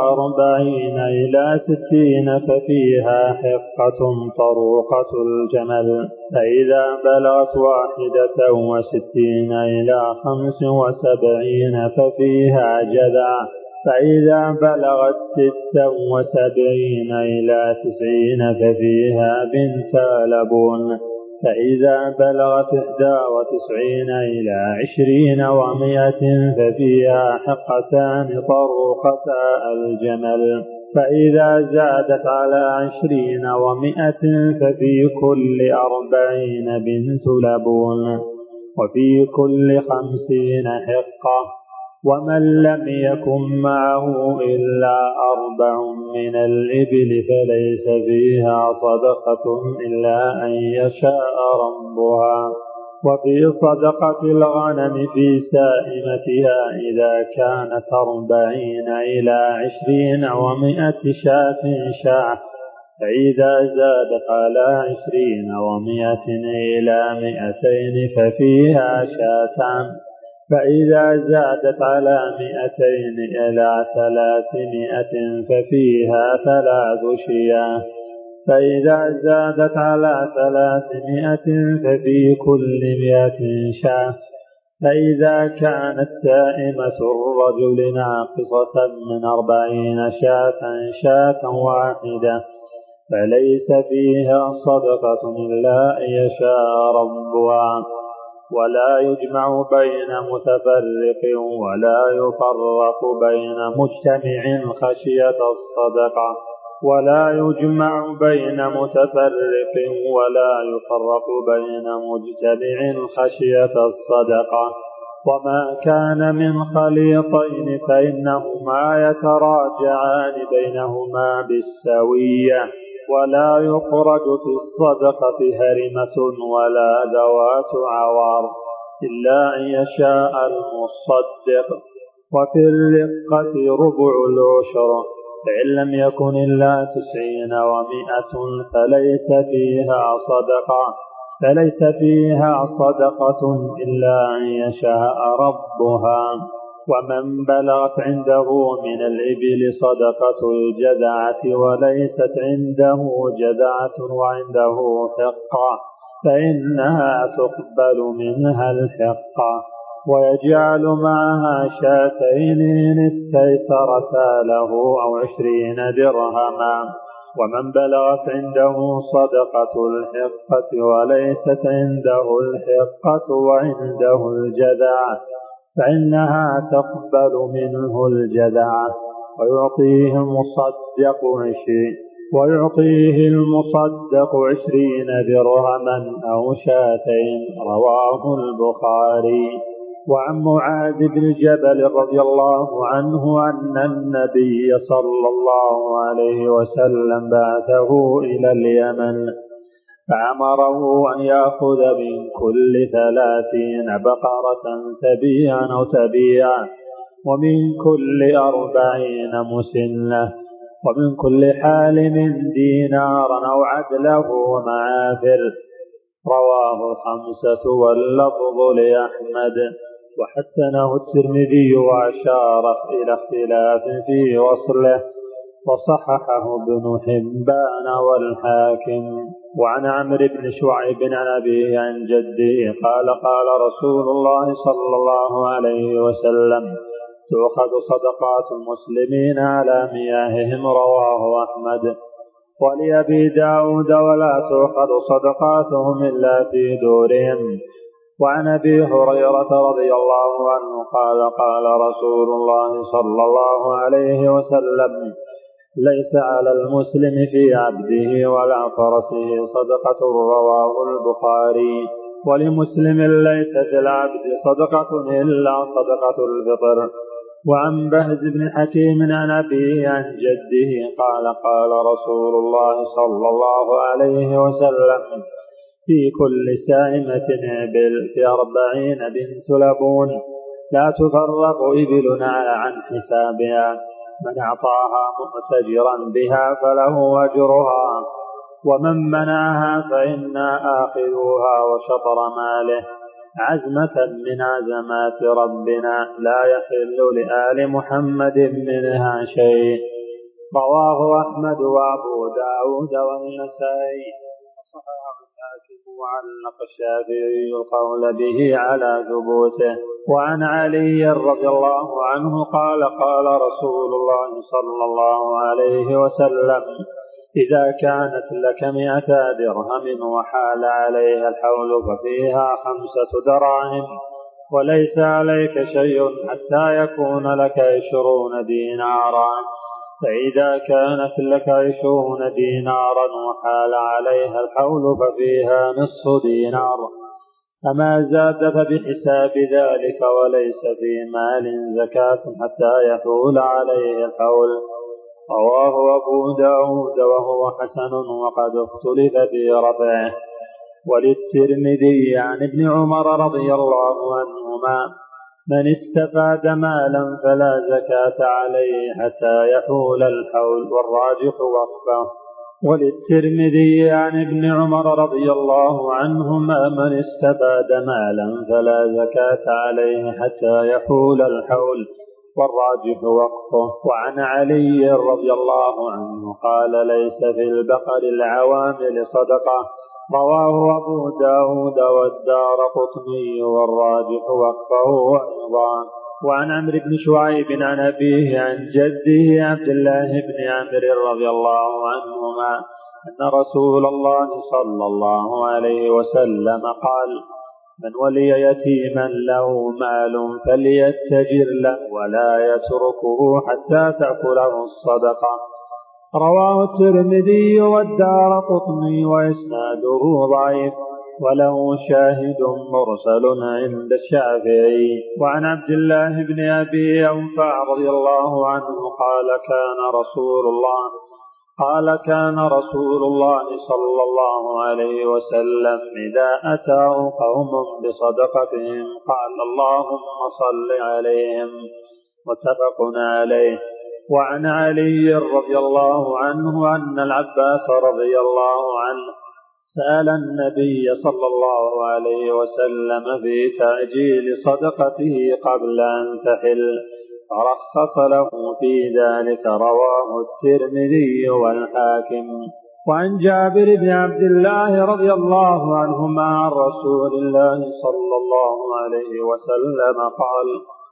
وأربعين إلى ستين ففيها حقة طروقة الجمل فإذا بلغت واحدة وستين إلى خمس وسبعين ففيها جذع فإذا بلغت ستا وسبعين إلى تسعين ففيها بنت لبون فإذا بلغت إحدى وتسعين إلى عشرين ومائة ففيها حقتان طروقتا الجمل فإذا زادت على عشرين ومائة ففي كل أربعين بنت لبون وفي كل خمسين حقة ومن لم يكن معه إلا أربع من الإبل فليس فيها صدقة إلا أن يشاء ربها. وفي صدقة الغنم في سائمتها إذا كانت أربعين إلى عشرين ومائة شاة شاة فإذا زادت على عشرين ومائة إلى مائتين ففيها شاتان فإذا زادت على مائتين إلى ثلاثمائة ففيها ثلاث شياه فإذا زادت على ثلاثمائة ففي كل مائة شاة فإذا كانت سائمة الرجل ناقصة من أربعين شاة شاة واحدة فليس فيها صدقة إلا أن يشاء ربها. ولا يجمع بين متفرق ولا يفرق بين مجتمع خشية الصدقة ولا يجمع بين متفرق ولا يفرق بين مجتمع خشية الصدقة. وما كان من خليطين فإنهما يتراجعان بينهما بالسوية ولا يخرج في الصدقة هرمة ولا ذوات عوار إلا أن يشاء المصدق. وفي الرقة ربع العشر فإن لم يكن إلا تسعين ومائة فليس فيها صدقة فليس فيها صدقة إلا أن يشاء ربها. ومن بلغت عنده من الإبل صدقة الجذعة وليست عنده جذعة وعنده حقة فإنها تقبل منها الحقة ويجعل معها شاتين إن استيسرتا له أو عشرين درهما. ومن بلغت عنده صدقة الحقة وليست عنده الحقة وعنده الجذعة فإنها تقبل منه الجذعة ويعطيه المصدق عشرين ويعطيه المصدق عشرين درهما أو شاتين. رواه البخاري. وعن معاذ بن جبل رضي الله عنه أن النبي صلى الله عليه وسلم بعثه إلى اليمن فأمره أن يأخذ من كل ثلاثين بقرة تبيعا أو تبيعا ومن كل أربعين مسنة، ومن كل حالم دينارا أو عدله ومعافر. رواه الخمسة واللفظ لأحمد. وحسنه الترمذي وأشار إلى اختلاف في وصله، وصححه ابن حبان والحاكم. وعن عمرو بن شعيب عن أبيه عن جده قال قال رسول الله صلى الله عليه وسلم: تؤخذ صدقات المسلمين على مياههم. رواه أحمد. ولأبي داود: ولا تؤخذ صدقاتهم إلا في دورهم. وعن أبي هريرة رضي الله عنه قال قال رسول الله صلى الله عليه وسلم: ليس على المسلم في عبده ولا فرسه صدقة. رواه البخاري. ولمسلم: ليس في العبد صدقة إلا صدقة الفطر. وعن بهز بن حكيم عن أبيه عن جده قال قال رسول الله صلى الله عليه وسلم: في كل سائمة إبل، في أربعين بنت لبون، لا تفرق إبلنا عن حسابها. من أعطاها مؤتجرا بها فله أجرها، ومن منعها فإنا آخذوها وشطر ماله، عزمة من عزمات ربنا لا يحل لآل محمد منها شيء. رواه أحمد وأبو داود والنسائي. وعلق الشافعي القول به على ثبوته. وعن علي رضي الله عنه قال قال رسول الله صلى الله عليه وسلم: إذا كانت لك مئة درهم وحال عليها الحول ففيها خمسة دراهم، وليس عليك شيء حتى يكون لك عشرون دينارا. فإذا كانت لك عشرون دينارا وحال عليها الحول ففيها نصف دينار، أما زاد فبحساب ذلك، وليس في مال زكاة حتى يحول عليه الحول. رواه أبو داود وهو حسن، وقد اختلف في رفعه. وللترمذي عن ابن عمر رضي الله عنهما: من استفاد مالا فلا زكاة عليه حتى يحول الحول، والراجح وقفه. وللترمذي عن ابن عمر رضي الله عنهما: من استفاد مالا فلا زكاة عليه حتى يحول الحول، والراجح وقفه. وعن علي رضي الله عنه قال: ليس في البقر العوامل صدقة. رواه أبو داود والدارقطني، والراجح وقفه أيضا. وعن عمرو بن شعيب عن أبيه عن جده عبد الله بن عمرو رضي الله عنهما أن رسول الله صلى الله عليه وسلم قال: من ولي يتيما له مال فليتجر له ولا يتركه حتى تأكله الصدقة. رواه الترمذي والدارقطني وإسناده ضعيف، وله شاهد مرسل عند الشافعي. وعن عبد الله بن أبي أوفى رضي الله عنه قال كان رسول الله قال كان رسول الله صلى الله عليه وسلم إذا أتاه قوم بصدقتهم قال: اللهم صل عليهم. متفق عليه. وعن علي رضي الله عنه أن العباس رضي الله عنه سأل النبي صلى الله عليه وسلم في تأجيل صدقته قبل أن تحل، فرخص له في ذلك. رواه الترمذي والحاكم. وعن جابر بن عبد الله رضي الله عنهما عن رسول الله صلى الله عليه وسلم قال: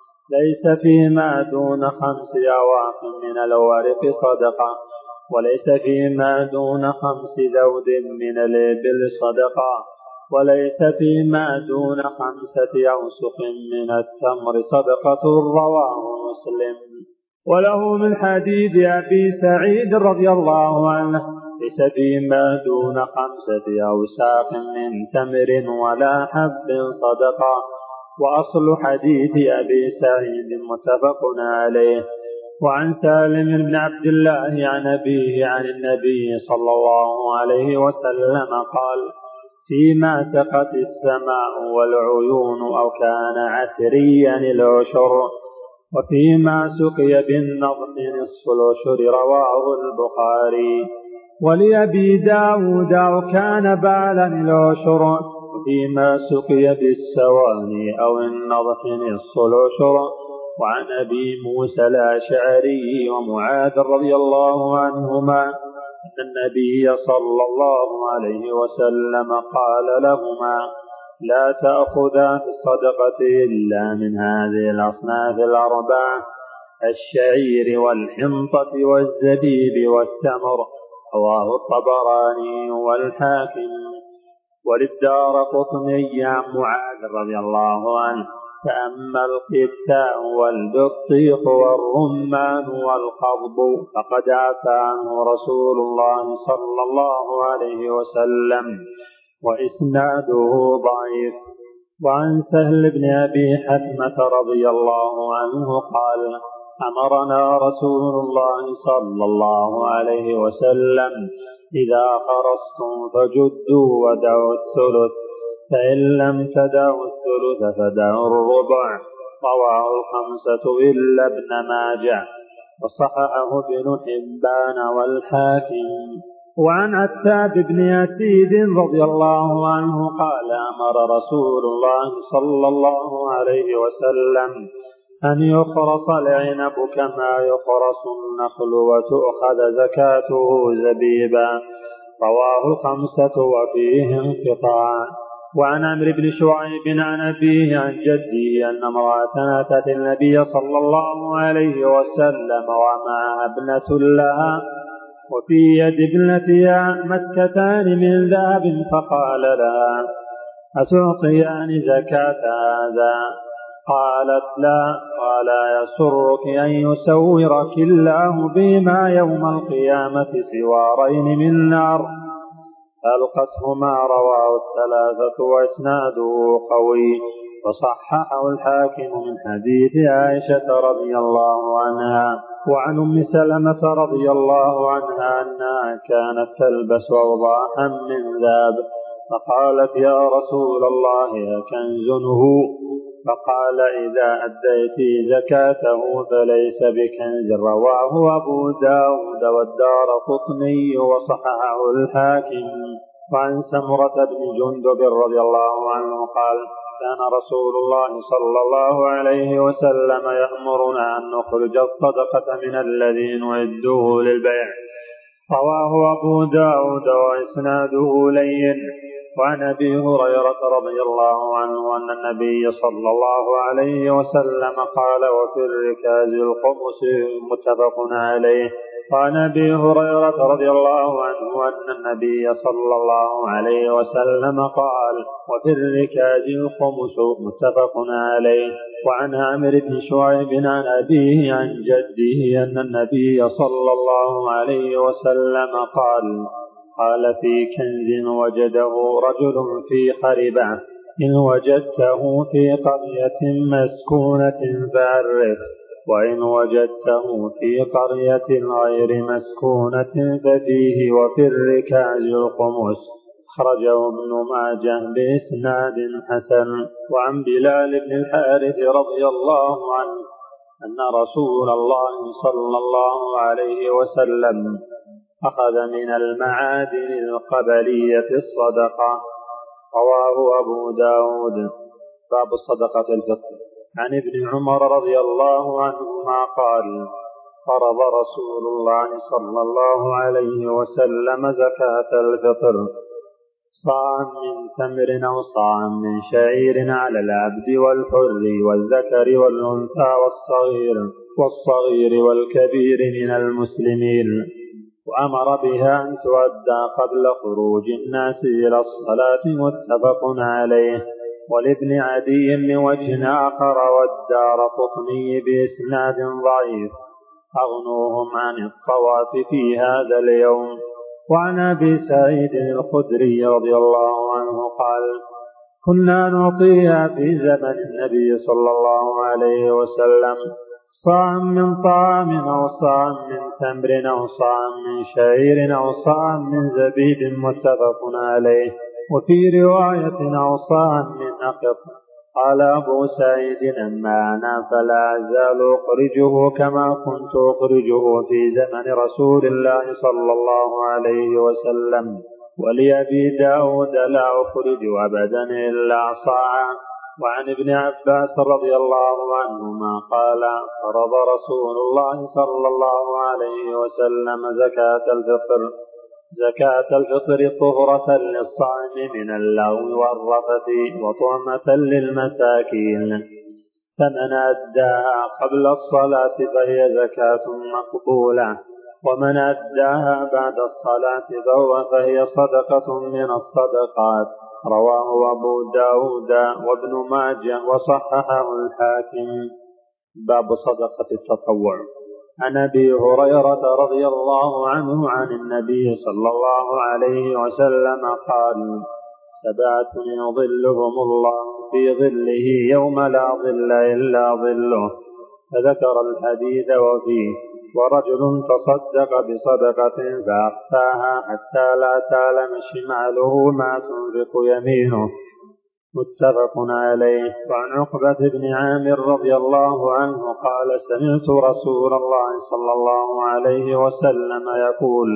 ليس فيما دون خمس أواق من الورق صدقة، وليس فيما دون خمس ذود من الإبل صدقة، وليس فيما دون خمسة أوسق من التمر صدقة. رواه مسلم. وله من حديث أبي سعيد رضي الله عنه: ليس فيما دون خمسة أوساق من تمر ولا حب صدقة. وأصل حديث أبي سعيد متفق عليه. وعن سالم بن عبد الله عن أبيه عن النبي صلى الله عليه وسلم قال: فيما سقت السماء والعيون أو كان عثريا العشر. وفيما سقي بالنضح نصف العشر رواه البخاري. ولأبي داود أو كان بالا العشر وفيما سقي بالسواني أو النضح نصف العشر. وعن أبي موسى الأشعري ومعاذ رضي الله عنهما أن النبي صلى الله عليه وسلم قال لهما لا تأخذا في الصدقة إلا من هذه الأصناف الأربعة الشعير والحنطة والزبيب والتمر. رواه الطبراني والحاكم. وللدارقطني عن معاذ رضي الله عنه فأما القثاء والبطيخ والرمان والقضب فقد عفى عنه رسول الله صلى الله عليه وسلم وإسناده ضعيف. وعن سهل بن أبي حثمة رضي الله عنه قال أمرنا رسول الله صلى الله عليه وسلم إذا خرصتم فجدوا ودعوا الثلث فإن لم تدعوا الثلث فدعوا الربع. رواه الخمسة إلا ابن ماجه وصححه ابن حبان والحاكم. وعن عتاب بن يزيد رضي الله عنه قال أمر رسول الله صلى الله عليه وسلم أن يخرص العنب كما يخرص النخل وتؤخذ زكاته زبيبا. رواه الخمسة وفيه انقطاع. وعن عمرو بن شعيب عن أبيه عن جده أن امرأة أتت النبي صلى الله عليه وسلم ومعها ابنة لها وفي يد ابنتها مسكتان من ذهب فقال لها أتعطيان زكاة هذا؟ قالت لا. قال يسرك أن يسورك الله بما يوم القيامة سوارين من نار ألقتهما. رواه الثلاثة وإسناده قوي وصححه الحاكم من حديث عائشة رضي الله عنها. وعن أم سلمة رضي الله عنها أنها كانت تلبس أوضاحا من ذهب فقالت يا رسول الله أكنز هو؟ فقال إذا أديت زكاته فليس بكنز. رواه أبو داود والدارقطني وصححه الحاكم. وعن سمرة بن جندب رضي الله عنه قال كان رسول الله صلى الله عليه وسلم يأمرنا أن نخرج الصدقة من الذي نعده للبيع. رواه أبو داود وإسناده لين. وعن أبي هريرة رضي الله عنه أن النبي صلى الله عليه وسلم قال وفي الركاز الخمس متفق عليه. وعن أبي هريرة رضي الله عنه أن النبي صلى الله عليه وسلم قال وفي الركاز الخمس متفق عليه. وعن عمرو بن شعيب عن أبيه عن جده أن النبي صلى الله عليه وسلم قال قال في كنز وجده رجل في خربة إن وجدته في قرية مسكونة فعرف وإن وجدته في قرية غير مسكونة ففيه وفي الركاز الخمس. أخرجه ابن ماجه بإسناد حسن. وعن بلال بن الحارث رضي الله عنه أن رسول الله صلى الله عليه وسلم أخذ من المعادن القبلية الصدقة. رواه أبو داود. باب صدقة الفطر. عن ابن عمر رضي الله عنهما قال فرض رسول الله صلى الله عليه وسلم زكاة الفطر صاعا من تمر أو صاعا من شعير على العبد والحر والذكر والأنثى والصغير والصغير والكبير من المسلمين وأمر بها أن تؤدى قبل خروج الناس إلى الصلاة متفق عليه. ولابن عدي من وجه آخر والدارقطني بإسناد ضعيف أغنوهم عن الطواف في هذا اليوم. وعن أبي سعيد الخدري رضي الله عنه قال كنا نعطيها في زمن النبي صلى الله عليه وسلم صاع من طعام أو صاع من تمر أو صاع من شعير أو صاع من زبيب متفق عليه. وفي رواية أو صاع من أقط قال أبو سعيد: أما أنا فلا أزال أخرجه كما كنت أخرجه في زمن رسول الله صلى الله عليه وسلم. ولأبي داود: لا أخرج أبدا إلا صاعا. وعن ابن عباس رضي الله عنهما قال: فرض رسول الله صلى الله عليه وسلم زكاة الفطر زكاة الفطر طهرة للصائم من اللغو والرفث وطعمة للمساكين، فمن أداها قبل الصلاة فهي زكاة مقبولة، ومن أداها بعد الصلاة فهو فهي صدقة من الصدقات. رواه أبو داود وابن ماجه وصححه الحاكم. باب صدقة التطوع. عن أبي هريرة رضي الله عنه عن النبي صلى الله عليه وسلم قال: سبعة يظلهم الله في ظله يوم لا ظل إلا ظله، فذكر الحديث وفيه: ورجل تصدق بصدقة فأخفاها حتى لا تعلم شماله ما تنفق يمينه، متفق عليه. وعن عقبة بن عامر رضي الله عنه قال: سمعت رسول الله صلى الله عليه وسلم يقول: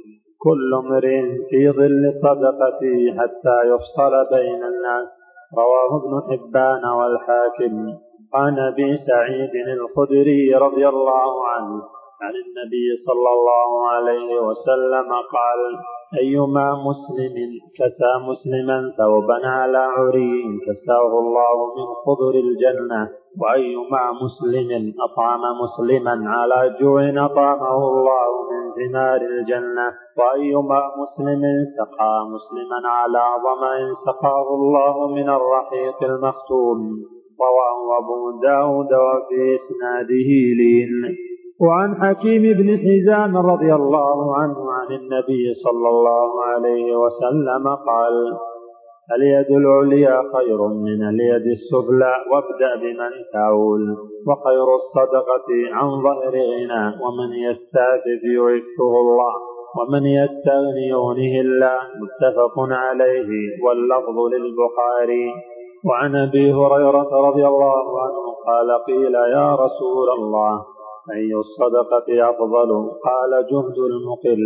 كل امرئ في ظل صدقته حتى يفصل بين الناس. رواه ابن حبان والحاكم. عن أبي سعيد الخدري رضي الله عنه عن النبي صلى الله عليه وسلم قال: أيما مسلم كسى مسلما ثوبا على عري كساه الله من خضر الجنة، وأيما مسلم أطعم مسلما على جوع أطعمه الله من ثمار الجنة، وأيما مسلم سقى مسلما على ظمأ سقاه الله من الرحيق المختوم. رواه أبو داود وفي إسناده لين. وعن حكيم بن حزام رضي الله عنه عن النبي صلى الله عليه وسلم قال: اليد العليا خير من اليد السفلى، وابدأ بمن تعول، وخير الصدقة عن ظهر غنى، ومن يستعفف يعفه الله، ومن يستغني يغنه الله. متفق عليه، واللفظ للبخاري. وعن أبي هريرة رضي الله عنه قال: قيل يا رسول الله أي الصدقة أفضل؟ قال: جهد المقل،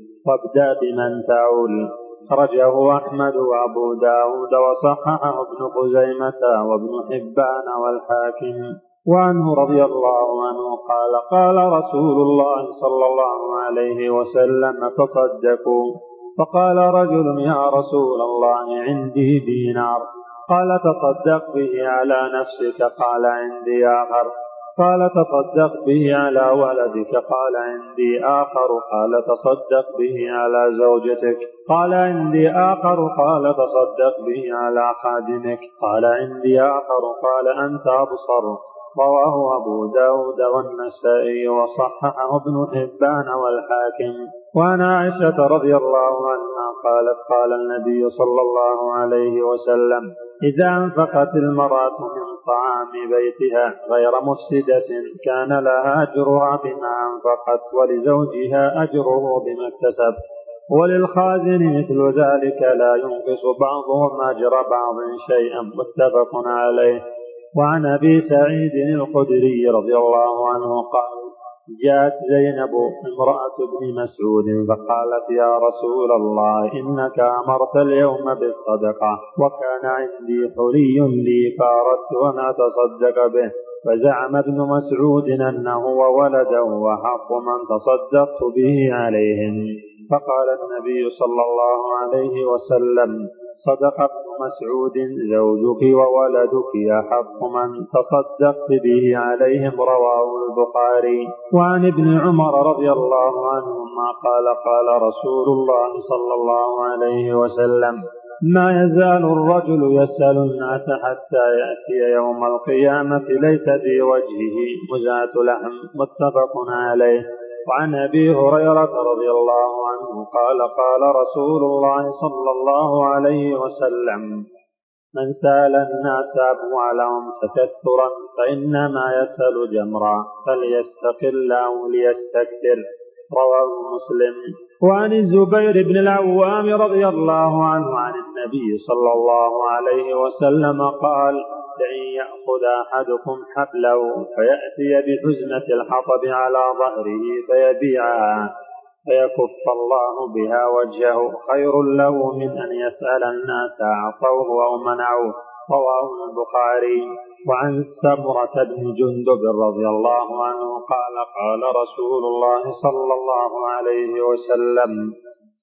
وابدأ بمن تعول. خرجه أحمد وأبو داود وصححه ابن خزيمة وابن حبان والحاكم. وعنه رضي الله عنه قال: قال رسول الله صلى الله عليه وسلم: تصدقوا. فقال رجل: يا رسول الله عندي دينار. قال: تصدق به على نفسك. قال: عندي آخر. قال: تصدق به على ولدك. قال: عندي آخر. قال: تصدق به على زوجتك. قال: عندي آخر. قال: تصدق به على خادمك. قال: عندي آخر. قال: أنت أبصر. رواه أبو داود والنسائي وصححه ابن حبان والحاكم. وعن عائشة رضي الله عنها قالت: قال النبي صلى الله عليه وسلم: إذا أنفقت المرأة من طعام بيتها غير مفسدة كان لها أجرها بما أنفقت، ولزوجها أجره بما اكتسب، وللخازن مثل ذلك، لا ينقص بعضهم أجر بعض شيئا. متفق عليه. وعن أبي سعيد الخدري رضي الله عنه قال: جاءت زينب امرأة ابن مسعود فقالت: يا رسول الله إنك أمرت اليوم بالصدقة، وكان عندي حلي لي فأردت أن أتصدق به، فزعم ابن مسعود أنه وولده وحق من تصدقت به عليهم. فقال النبي صلى الله عليه وسلم: صدق ابن مسعود، زوجك وولدك أحق من تصدقت به عليهم. رواه البخاري. وعن ابن عمر رضي الله عنهما قال: قال رسول الله صلى الله عليه وسلم: ما يزال الرجل يسأل الناس حتى يأتي يوم القيامة ليس في وجهه مزعة لحم. متفق عليه. وعن أبي هريرة رضي الله عنه قال: قال رسول الله صلى الله عليه وسلم: من سأل الناس أموالهم تكثرا فإنما يسأل جمرا، فليستقل أو ليستكثر. رواه مسلم. وعن الزبير بن العوام رضي الله عنه عن النبي صلى الله عليه وسلم قال: لئن يأخذ أحدكم حبله فيأتي بحزمة الحطب على ظهره فيبيعها فيكف الله بها وجهه خير له من أن يسأل الناس أعطوه أو منعوه. رواه البخاري. وعن سمرة بن جندب رضي الله عنه قال قال رسول الله صلى الله عليه وسلم: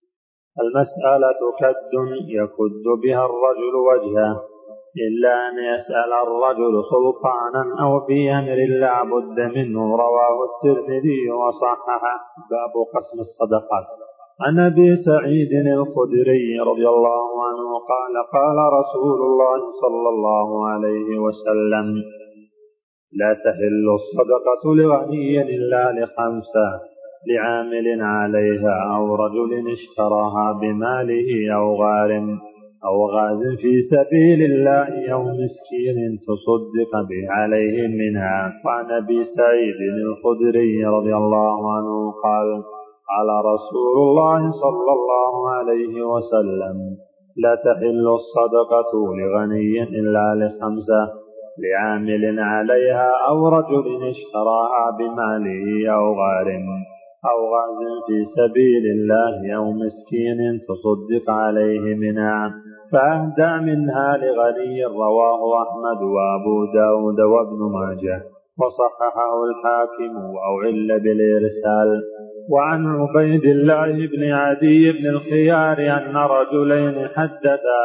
المسألة كد يكد بها الرجل وجهه إلا أن يسأل الرجل سلطانا أو في أمر لا بد منه. رواه الترمذي وصححه. باب قسم الصدقات. عن أبي سعيد الخدري رضي الله عنه قال قال رسول الله صلى الله عليه وسلم: لا تحل الصدقة لغني إلا لخمسة: لعامل عليها أو رجل اشتراها بماله أو غارم أو غاز في سبيل الله أو مسكين تصدق به عليه منها. وعن أبي سعيد الخدري رضي الله عنه قال قال رسول الله صلى الله عليه وسلم: لا تحل الصدقة لغني إلا لخمسة: لعامل عليها أو رجل اشتراها بماله أو غارم أو غاز في سبيل الله أو مسكين تصدق عليه منها فأهدى منها لغني. رواه أحمد وأبو داود وابن ماجه وصححه الحاكم وأعل بالإرسال. وعن عبيد الله بن عدي بن الخيار أن رجلين حدثا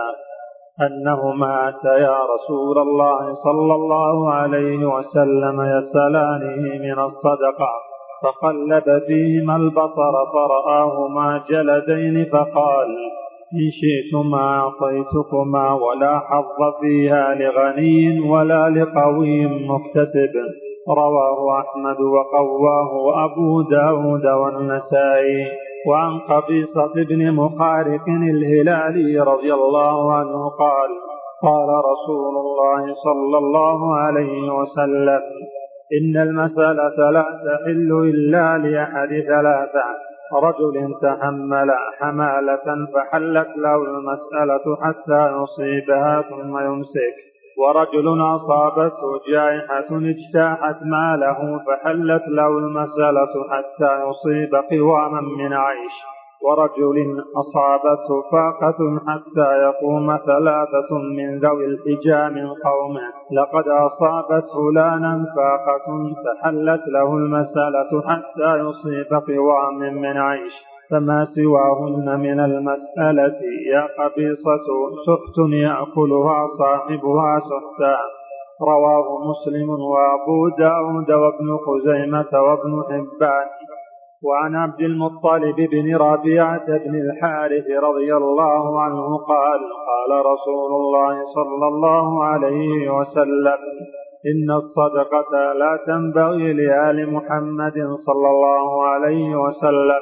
أنهما أتيا رسول الله صلى الله عليه وسلم يسألانه من الصدقة فقلب فيهما البصر فرآهما جلدين فقال: إن شئتما أعطيتكما ولا حظ فيها لغني ولا لقوي مكتسب. رواه أحمد وقواه أبو داود والنسائي. وعن قبيصة بن مخارق الهلالي رضي الله عنه قال قال رسول الله صلى الله عليه وسلم: إن المسألة لا تحل إلا لأحد ثلاثة: رجل تحمل حمالة فحلت له المسألة حتى يصيبها ثم يمسك، ورجل أصابته جائحة اجتاحت ماله فحلت له المسألة حتى يصيب قواما من عيش، ورجل أصابته فاقة حتى يقوم ثلاثة من ذوي الحجى من قومه لقد أصابت فلانا فاقة فحلت له المسألة حتى يصيب قواما من عيش، فما سواهن من المسألة يا قبيصة سحت يأكلها صاحبها سحتا. رواه مسلم وأبو داود وابن خزيمة وابن حبان. وعن عبد المطلب بن ربيعة بن الحارث رضي الله عنه قال قال رسول الله صلى الله عليه وسلم: إن الصدقة لا تنبغي لآل محمد صلى الله عليه وسلم،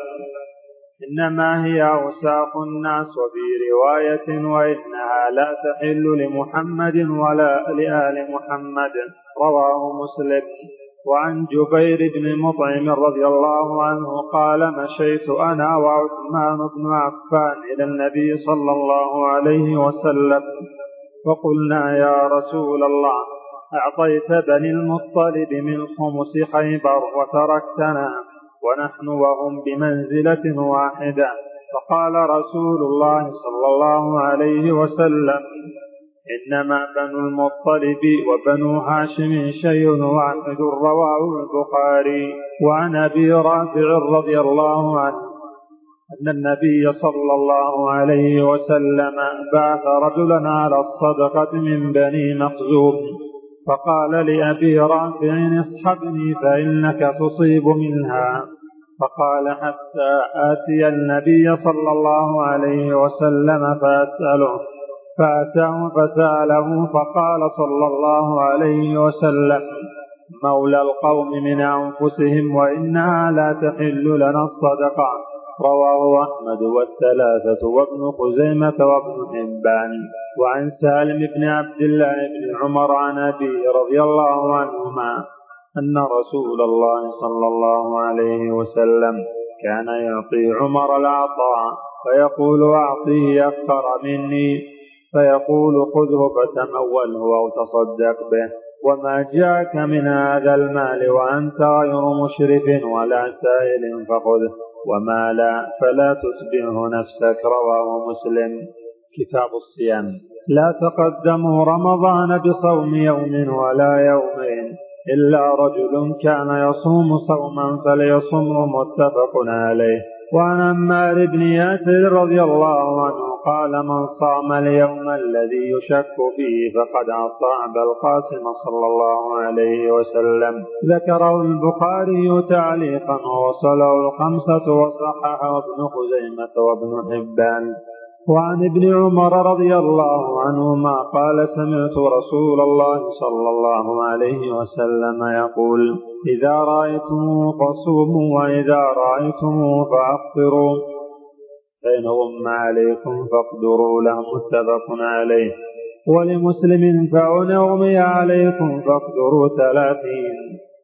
إنما هي أوساخ الناس. وفي رواية: وإنها لا تحل لمحمد ولا لآل محمد. رواه مسلم. وعن جبير بن مطعم رضي الله عنه قال: مشيت أنا وعثمان بن عفان إلى النبي صلى الله عليه وسلم وقلنا: يا رسول الله، أعطيت بني المطلب من خمس خيبر وتركتنا ونحن وهم بمنزلة واحدة. فقال رسول الله صلى الله عليه وسلم: إنما بنو المطلب وبنو هاشم شيء واحد. رواه البخاري. وعن أبي رافع رضي الله عنه أن النبي صلى الله عليه وسلم بعث رجلا على الصدقة من بني مخزوم فقال لأبي رافع: اصحبني فإنك تصيب منها. فقال: حتى آتي النبي صلى الله عليه وسلم فأسأله. فأتاه فسأله فقال صلى الله عليه وسلم: مولى القوم من أنفسهم، وإنها لا تحل لنا الصدقة. رواه أحمد والثلاثة وابن خزيمة وابن حبان. وعن سالم بن عبد الله بن عمر عن أبيه رضي الله عنهما أن رسول الله صلى الله عليه وسلم كان يعطي عمر العطاء فيقول: أعطيه أكثر مني. فيقول خذه فتموله أو تصدق به، وما جاءك من هذا المال وأنت غير مشرف ولا سائل فخذه، وما لا فلا تتبعه نفسك. رواه مسلم. كتاب الصيام. لا تقدموا رمضان بصوم يوم ولا يومين إلا رجل كان يصوم صوما فليصمه، متفق عليه. وعن عمار بن ياسر رضي الله عنه قال من صام اليوم الذي يشك فيه فقد عصى أبا القاسم صلى الله عليه وسلم. ذكره البخاري تعليقا ووصله الخمسة وصححه ابن خزيمة وابن حبان. وعن ابن عمر رضي الله عنهما قال سمعت رسول الله صلى الله عليه وسلم يقول إذا رأيتموه فصوموا وإذا رأيتموه فأفطروا، فإن غم عليكم فاقدروا له، متفق عليه. ولمسلم فإن أغمي عليكم فاقدروا ثلاثين.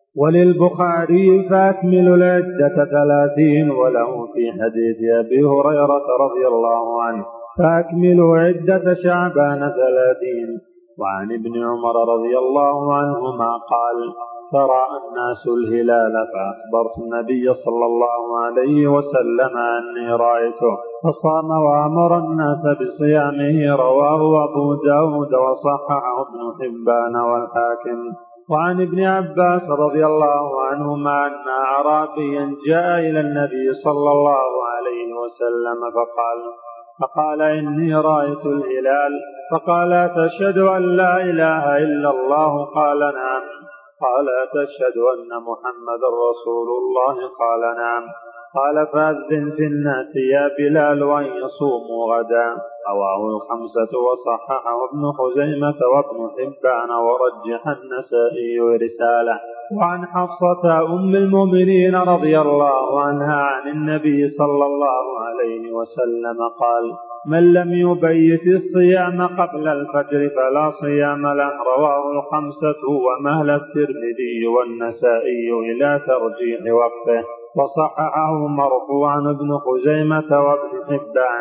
وللبخاري فأكملوا العدة ثلاثين. وله في حديث أبي هريرة رضي الله عنه فأكملوا عدة شعبان ثلاثين. وعن ابن عمر رضي الله عنهما قال ترى الناس الهلال فأخبرت النبي صلى الله عليه وسلم أني رأيته فصام وأمر الناس بصيامه. رواه أبو داود وصححه ابن حبان والحاكم. وعن ابن عباس رضي الله عنهما أن أعرابيا جاء إلى النبي صلى الله عليه وسلم فقال فقال إني رأيت الهلال، فقال تشهد أن لا إله إلا الله؟ قال نعم. قال تشهد أن محمد رسول الله؟ قال نعم. قال فأذن في الناس يا بلال أن يصوموا غدا. رواه الخمسة وصححه ابن خزيمة وابن حبان ورجح النسائي رسالة. وعن حفصة أم المؤمنين رضي الله عنها عن النبي صلى الله عليه وسلم قال من لم يبيت الصيام قبل الفجر فلا صيام له. رواه الخمسة ومهل الترمذي والنسائي إلى ترجيح وقته، وصححه مرفوعا ابن خزيمة وابن حبان.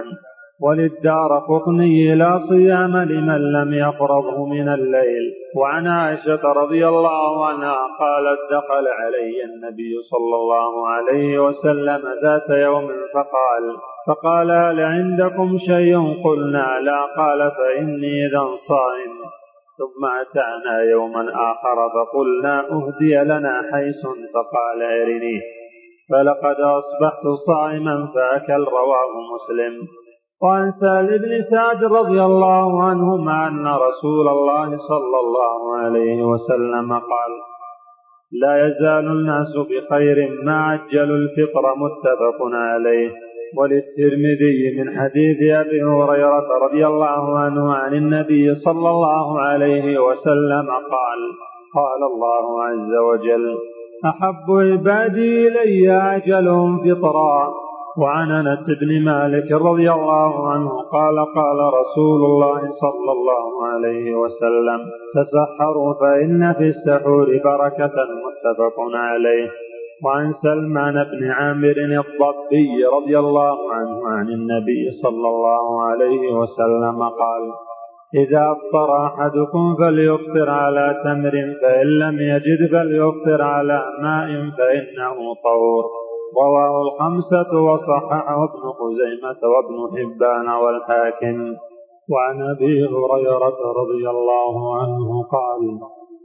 وللدارقطني لا صيام لمن لم يفرضه من الليل. وعن عائشة رضي الله عنها قالت دخل علي النبي صلى الله عليه وسلم ذات يوم فقال فقال هل عندكم شيء؟ قلنا لا. قال فإني إذا صائم. ثم أتانا يوما آخر فقلنا أهدي لنا حيث، فقال أرنيه، فلقد أصبحت صائما فأكل. رواه مسلم. وعن سهل بن سعد رضي الله عنهما أن رسول الله صلى الله عليه وسلم قال لا يزال الناس بخير ما عجلوا الفطر، متفق عليه. وللترمذي من حديث أبي هريرة رضي الله عنه عن النبي صلى الله عليه وسلم قال قال الله عز وجل أحب عبادي إلي أعجلهم فطرا. وعن أنس بن مالك رضي الله عنه قال قال رسول الله صلى الله عليه وسلم تسحروا فإن في السحور بركة، متفق عليه. وعن سلمان بن عامر الضبي رضي الله عنه عن النبي صلى الله عليه وسلم قال إذا أفطر أحدكم فليفطر على تمر، فإن لم يجد فليفطر على ماء فإنه طهور. رواه الخمسة وصححه ابن خزيمة وابن حبان والحاكم. وعن أبي هريرة رضي الله عنه قال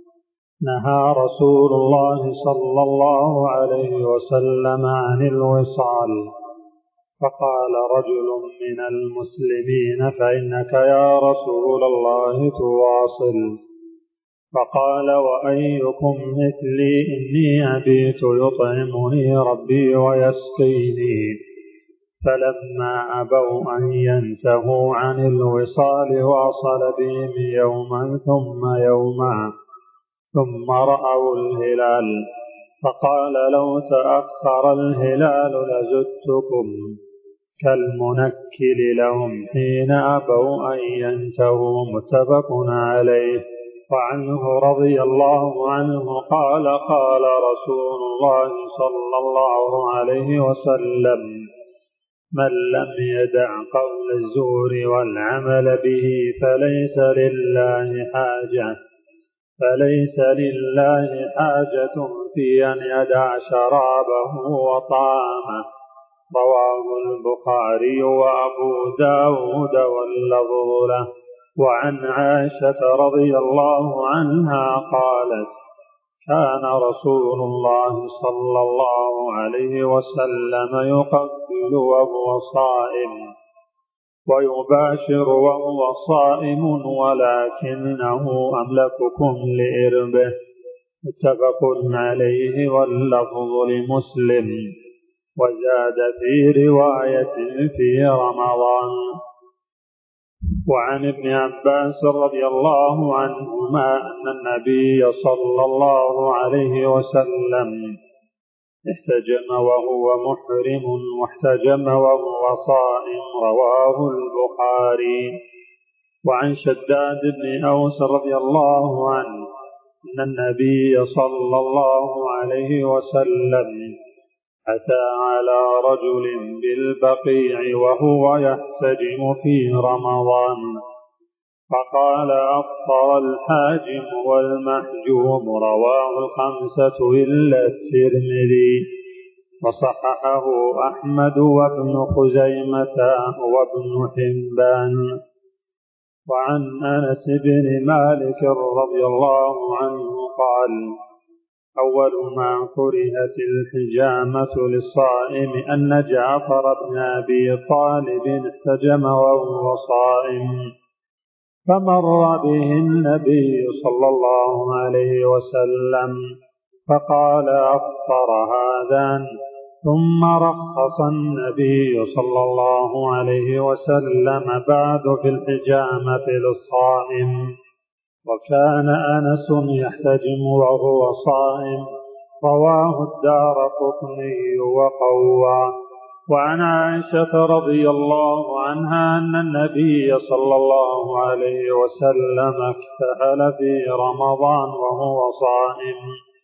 نهى رسول الله صلى الله عليه وسلم عن الوصال، فقال رجل من المسلمين فإنك يا رسول الله تواصل، فقال وأيكم مثلي إني أبيت يطعمني ربي ويسقيني. فلما أبوا أن ينتهوا عن الوصال واصل بهم يوما ثم يوما ثم رأوا الهلال، فقال لو تأخر الهلال لزدتكم، كالمنكل لهم حين أبوا أن ينتهوا، متفق عليه. وعنه رضي الله عنه قال قال رسول الله صلى الله عليه وسلم من لم يدع قول الزور والعمل به فليس لله حاجة فليس لله حاجة في أن يدع شرابه وطعامه. رواه البخاري وأبو داود واللفظ له. وعن عائشة رضي الله عنها قالت: كان رسول الله صلى الله عليه وسلم يقبل وهو صائم ويباشر وهو صائم ولكنه أملككم لإربه. متفق عليه واللفظ لمسلم. وزاد في رواية في رمضان. وعن ابن عباس رضي الله عنهما أن النبي صلى الله عليه وسلم احتجم وهو محرم واحتجم وهو صائم. رواه البخاري. وعن شداد بن أوس رضي الله عنه أن النبي صلى الله عليه وسلم أتى على رجل بالبقيع وهو يحتجم في رمضان فقال: أفطر الحاجم والمحجوم. رواه الخمسة إلا الترمذي. وصححه أحمد وابن خزيمة وابن حبان. وعن أنس بن مالك رضي الله عنه قال: أول ما كرهت الحجامة للصائم أن جعفر بن أبي طالب احتجم وهو صائم فمر به النبي صلى الله عليه وسلم فقال: أفطر هذان. ثم رخص النبي صلى الله عليه وسلم بعد في الحجامة للصائم. وكان أنس يحتجم وهو صائم. رواه الدارقطني وقوى. وعن عائشة رضي الله عنها أن النبي صلى الله عليه وسلم اكتحل في رمضان وهو صائم.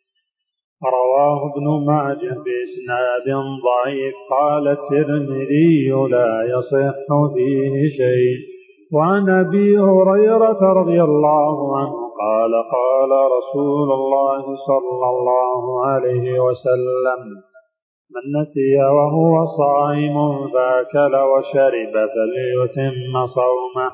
رواه ابن ماجه بإسناد ضعيف. قال الترمذي: لا يصح فيه شيء. وعن أبي هريرة رضي الله عنه قال: قال رسول الله صلى الله عليه وسلم: من نسي وهو صائم فأكل وشرب فليتم صومه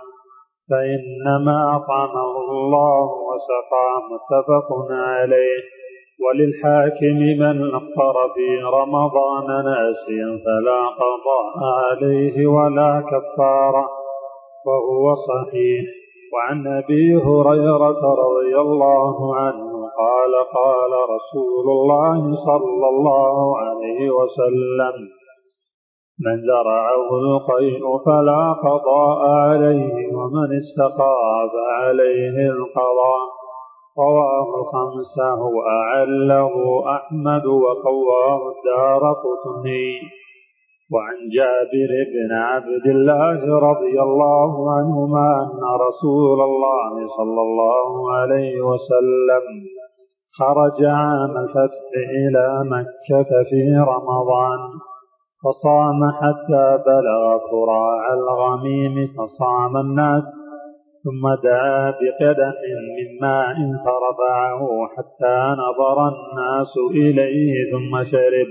فإنما أطعمه الله وسقاه. متفق عليه. وللحاكم: من أفطر في رمضان ناسيا فلا قضاء عليه ولا كفارة، وهو صحيح. وعن أبي هريرة رضي الله عنه قال: قال رسول الله صلى الله عليه وسلم: من ذرعه القيء فلا قضاء عليه ومن استقى فعليه القضاء. رواه الخمسة وأعله أحمد وقواه الدارقطني. وعن جابر بن عبد الله رضي الله عنهما أن رسول الله صلى الله عليه وسلم خرج عام الفتح إلى مكة في رمضان فصام حتى بلغ قراع الغميم فصام الناس، ثم دعا بقدح من ماء فرفعه حتى نظر الناس إليه ثم شرب.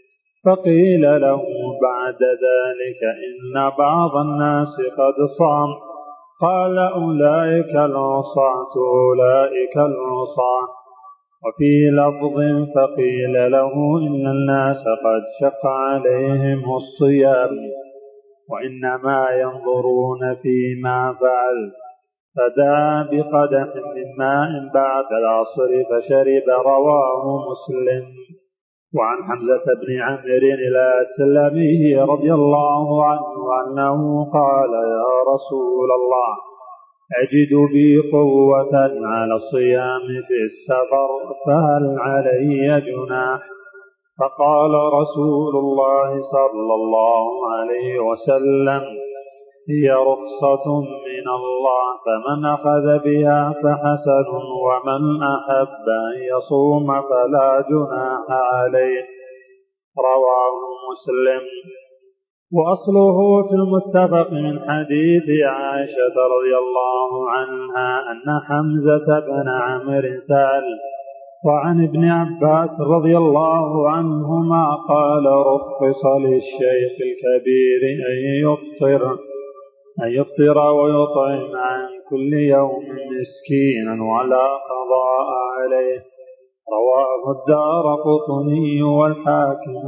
فقيل له بعد ذلك: إن بعض الناس قد صام. قال: أولئك العصاة أولئك العصاة. وفي لفظ: فقيل له: إن الناس قد شق عليهم الصيام وإنما ينظرون فيما فعلت. فدعا بقدح من ماء بعد العصر فشرب. رواه مسلم. وعن حمزة بن عمرو الأسلمي رضي الله عنه أنه قال: يا رسول الله، أجد بي قوة على الصيام في السفر فهل علي جناح؟ فقال رسول الله صلى الله عليه وسلم: هي رخصة من الله، فمن أخذ بها فحسن، ومن أحب أن يصوم فلا جناح عليه. رواه مسلم. وأصله في المتفق من حديث عائشة رضي الله عنها أن حمزة بن عمرو سأل، وعن ابن عباس رضي الله عنهما قال رخص للشيخ الكبير أن يفطر أن يفطر ويطعم عن كل يوم مسكينا ولا قضاء عليه. رواه الدارقطني والحاكم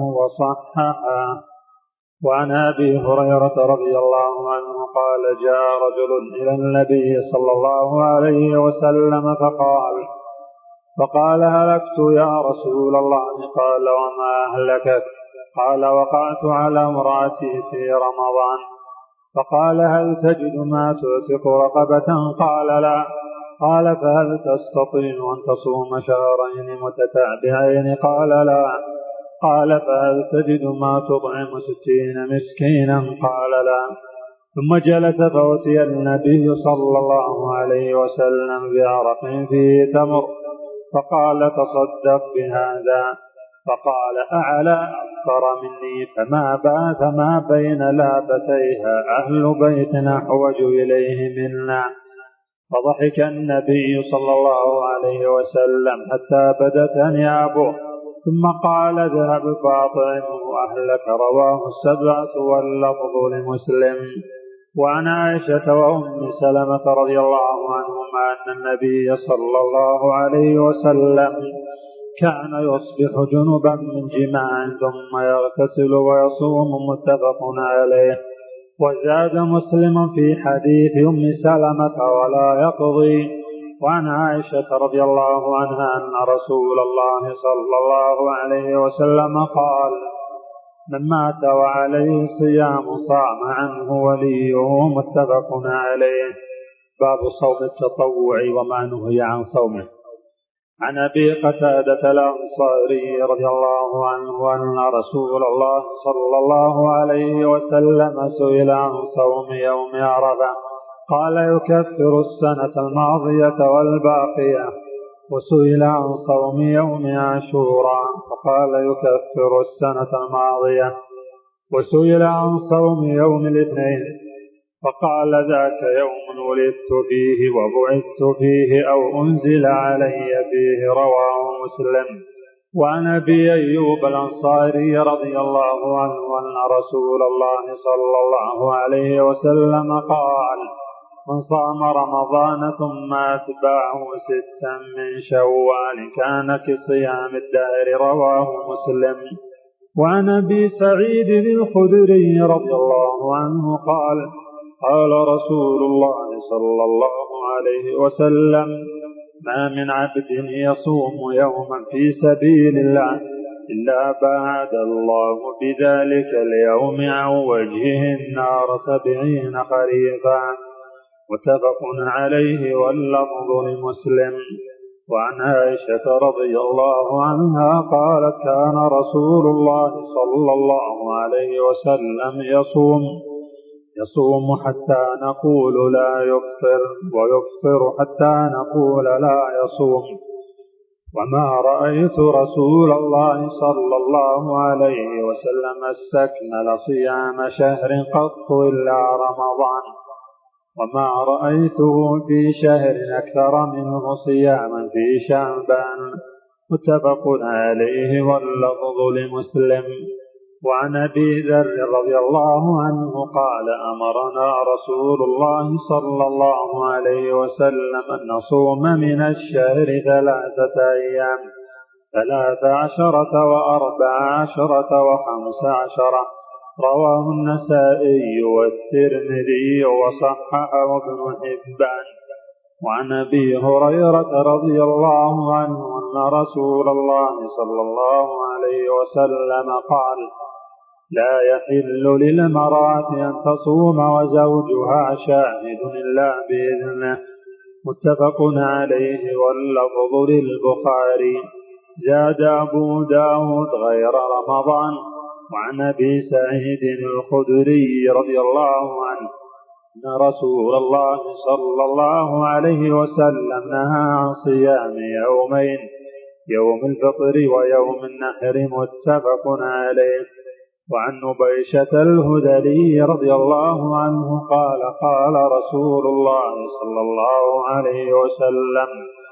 وصححه. وعن أبي هريرة رضي الله عنه قال جاء رجل إلى النبي صلى الله عليه وسلم فقال فقال هلكت يا رسول الله. قال وما أهلكك؟ قال وقعت على امرأتي في رمضان. فقال هل تجد ما تعتق رقبة؟ قال لا. قال فهل تستطيع أن تصوم شهرين متتابعين؟ قال لا. قال فهل تجد ما تطعم ستين مسكينا؟ قال لا. ثم جلس فأتي النبي صلى الله عليه وسلم بعرق فيه تمر فقال تصدق بهذا. فقال أعلى أفطر مني فما بات ما بين لابتيها أهل بيت أحوج إليه منا. فضحك النبي صلى الله عليه وسلم حتى بدت أنيابه ثم قال اذهب فأطعمه أهلك. رواه السبعة واللفظ لمسلم. وعن عائشة وأم سلمة رضي الله عنهما أن النبي صلى الله عليه وسلم كان يصبح جنبا من جماع ثم يغتسل ويصوم. متفق عليه. وزاد مسلم في حديث أم سلمة ولا يقضي. وعن عائشة رضي الله عنها أن رسول الله صلى الله عليه وسلم قال من مات وعليه صيام صام عنه وليه. متفق عليه. باب صوم التطوع وما نهي عن صومه. عن أبي قتادة الأنصاري رضي الله عنه أن رسول الله صلى الله عليه وسلم سئل عن صوم يوم عرفة قال يكفر السنة الماضية والباقية. وسئل عن صوم يوم عاشوراء فقال يكفر السنة الماضية. وسئل عن صوم يوم الاثنين فقال ذاك يوم ولدت فيه وبعثت فيه أو أنزل علي فيه. رواه مسلم. وعن أبي أيوب الأنصاري رضي الله عنه أن رسول الله صلى الله عليه وسلم قال من صام رمضان ثم أتبعه ستا من شوال كان كصيام الدهر. رواه مسلم. وعن أبي سعيد الخدري رضي الله عنه قال قال رسول الله صلى الله عليه وسلم ما من عبد يصوم يوما في سبيل الله إلا بعد الله بذلك اليوم عن وجهه النار سبعين خريفا. متفق عليه واللفظ لمسلم. وعن عائشة رضي الله عنها قالت كان رسول الله صلى الله عليه وسلم يصوم يصوم حتى نقول لا يفطر ويفطر حتى نقول لا يصوم. وما رأيت رسول الله صلى الله عليه وسلم استكمل صيام شهر قط إلا رمضان. وما رأيته في شهر أكثر منه صياما في شعبان. متفق عليه واللفظ لمسلم. وعن أبي ذر رضي الله عنه قال أمرنا رسول الله صلى الله عليه وسلم أن نصوم من الشهر ثلاثة أيام ثلاث عشرة وأربع عشرة وخمس عشرة. رواه النسائي والترمذي وصححه ابن حبان. وعن أبي هريرة رضي الله عنه أن رسول الله صلى الله عليه وسلم قال لا يحل للمرأة أن تصوم وزوجها شاهد إلا بإذنه. متفق عليه واللفظ للبخاري. زاد أبو داود غير رمضان. وعن أبي سعيد الخدري رضي الله عنه أن رسول الله صلى الله عليه وسلم نهى عن صيام يومين يوم الفطر ويوم النحر. متفق عليه. وعن نبيشة الهذلي رضي الله عنه قال قال رسول الله صلى الله عليه وسلم: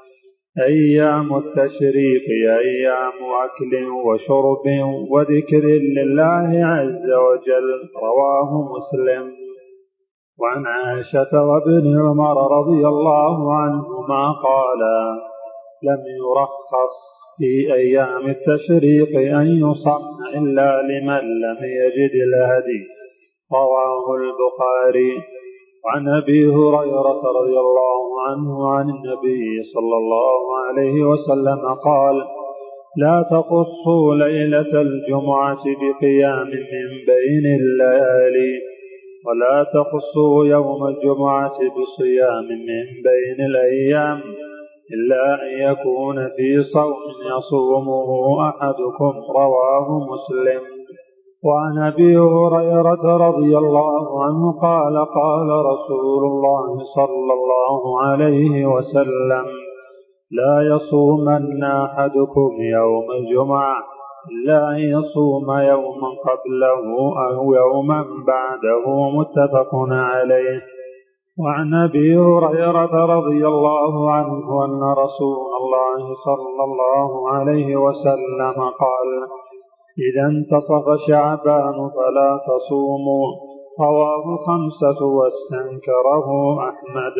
أيام التشريق أيام أكل وشرب وذكر لله عز وجل. رواه مسلم. وعن عائشة وابن عمر رضي الله عنهما قالا: لم يرخص في أيام التشريق أن يصم إلا لمن لم يجد الهدي. رواه البخاري. وعن أبي هريرة رضي الله عنه عن النبي صلى الله عليه وسلم قال: لا تقصوا ليلة الجمعة بقيام من بين الليالي، ولا تقصوا يوم الجمعة بصيام من بين الأيام، إلا أن يكون في صوم يصومه أحدكم. رواه مسلم. وعن أبي هريرة رضي الله عنه قال قال رسول الله صلى الله عليه وسلم: لا يصومن أحدكم يوم الجمعة إلا أن يصوم يوما قبله أو يوما بعده. متفق عليه. وعن أبي هريرة رضي الله عنه أن رسول الله صلى الله عليه وسلم قال: إذا انتصف شعبان فلا تصوموا. رواه خمسة واستنكره أحمد.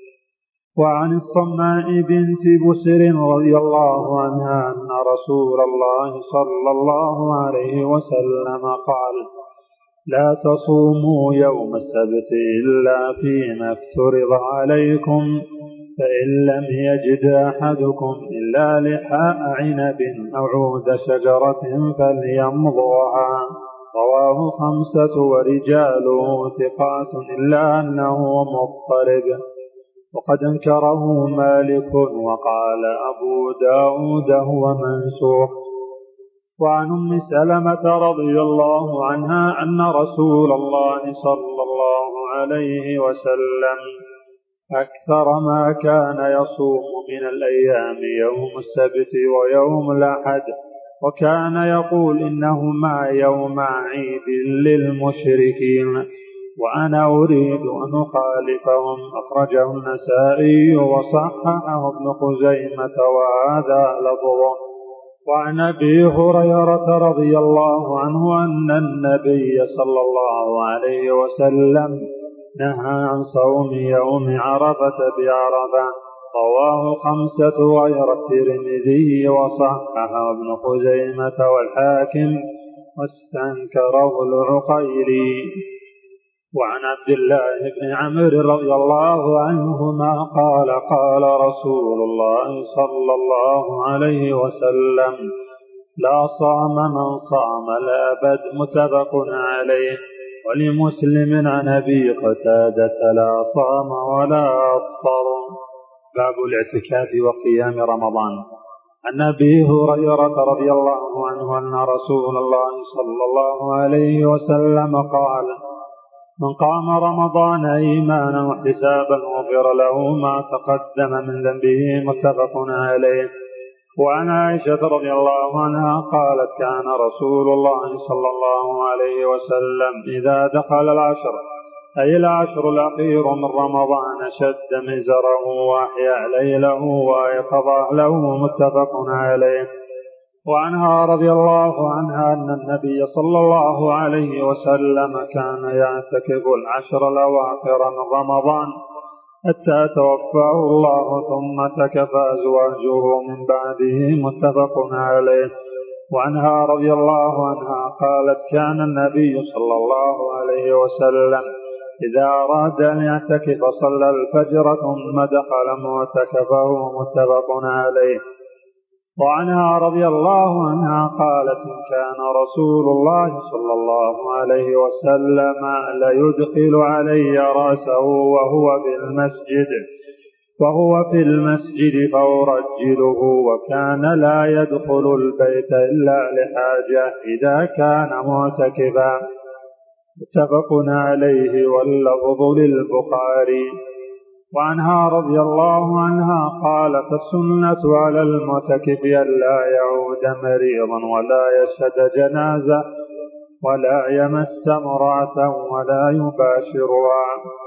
وعن الصماء بنت بسر رضي الله عنها أن رسول الله صلى الله عليه وسلم قال: لا تصوموا يوم السبت إلا فيما افترض عليكم، فإن لم يجد أحدكم إلا لحاء عنب أو عود شجرة فليمضغها. رواه خمسة ورجاله ثقات إلا أنه مضطرب، وقد انكره مالك وقال أبو داود هو منسوخ. وعن أم سلمة رضي الله عنها أن رسول الله صلى الله عليه وسلم أكثر ما كان يصوم من الأيام يوم السبت ويوم الأحد، وكان يقول إنهما يوم عيد للمشركين وأنا أريد أن أخالفهم. أخرجه النسائي وصححه ابن خزيمة وهذا لفظه. وعن أبي هريرة رضي الله عنه أن النبي صلى الله عليه وسلم نهى عن صوم يوم عرفة بعرفة. رواه خمسة غير الترمذي وصححه ابن خزيمة والحاكم واستنكره العقيلي. وعن عبد الله بن عمرو رضي الله عنهما قال قال رسول الله صلى الله عليه وسلم: لا صام من صام الأبد. متفق عليه. ولمسلم عن أبي قتادة: لا صام ولا أفطر. باب الاعتكاف وقيام رمضان. عن أبي هريرة رضي الله عنه أن رسول الله صلى الله عليه وسلم قال: من قام رمضان إيمانا واحتسابا غفر له ما تقدم من ذنبه. متفق عليه. وعن عائشة رضي الله عنها قالت: كان رسول الله صلى الله عليه وسلم إذا دخل العشر أي العشر الأخير من رمضان شد مزره وأحيا ليله وأيقظ أهله. متفق عليه. وعنها رضي الله عنها أن النبي صلى الله عليه وسلم كان يعتكف العشر الأواخر من رمضان حتى توفاه الله ثم اعتكف أزواجه من بعده. متفق عليه. وعنها رضي الله عنها قالت: كان النبي صلى الله عليه وسلم إذا أراد أن يعتكف صلى الفجر ثم دخل معتكفه. متفق عليه. وعنها رضي الله عنها قالت: إن كان رسول الله صلى الله عليه وسلم ليدخل علي رأسه وهو في المسجد وهو في المسجد فأرجله، وكان لا يدخل البيت إلا لحاجة إذا كان معتكفا. متفق عليه واللفظ للبخاري. وعنها رضي الله عنها قالت: السنة على المعتكف ألا يعود مريضا ولا يشهد جنازة ولا يمس امرأة ولا يباشرها.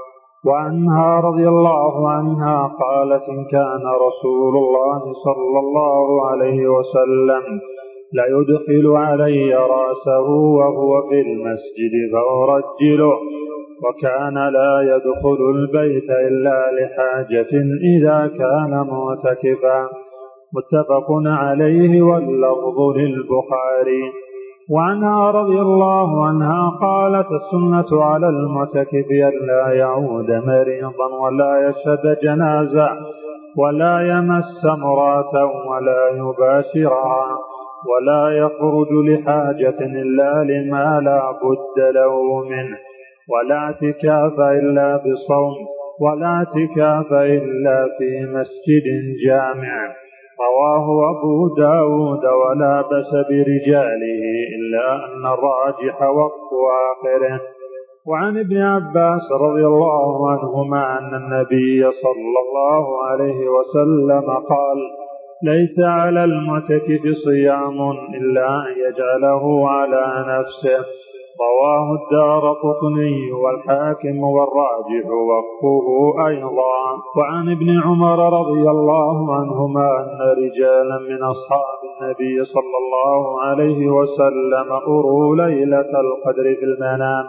وعنها رضي الله عنها قالت: إن كان رسول الله صلى الله عليه وسلم لا يدخل علي رأسه وهو في المسجد فأرجله، وكان لا يدخل البيت إلا لحاجة إذا كان معتكفا. متفق عليه واللفظ للبخاري. وعنها رضي الله عنها قالت: السنة على المعتكف ألا يعود مريضا ولا يشهد جنازة ولا يمس امرأة ولا يباشرها ولا يخرج لحاجة إلا لما لا بد له منه، ولا اعتكاف إلا بصوم، ولا اعتكاف إلا في مسجد جامع. رواه أبو داود ولا بأس برجاله إلا أن الراجح وقت آخره. وعن ابن عباس رضي الله عنهما أن النبي صلى الله عليه وسلم قال: ليس على المعتكف صيام إلا أن يجعله على نفسه. رواه الدارقطني والحاكم والراجح وقفه أيضا. وعن ابن عمر رضي الله عنهما أن رجالا من أصحاب النبي صلى الله عليه وسلم أروا ليلة القدر في المنام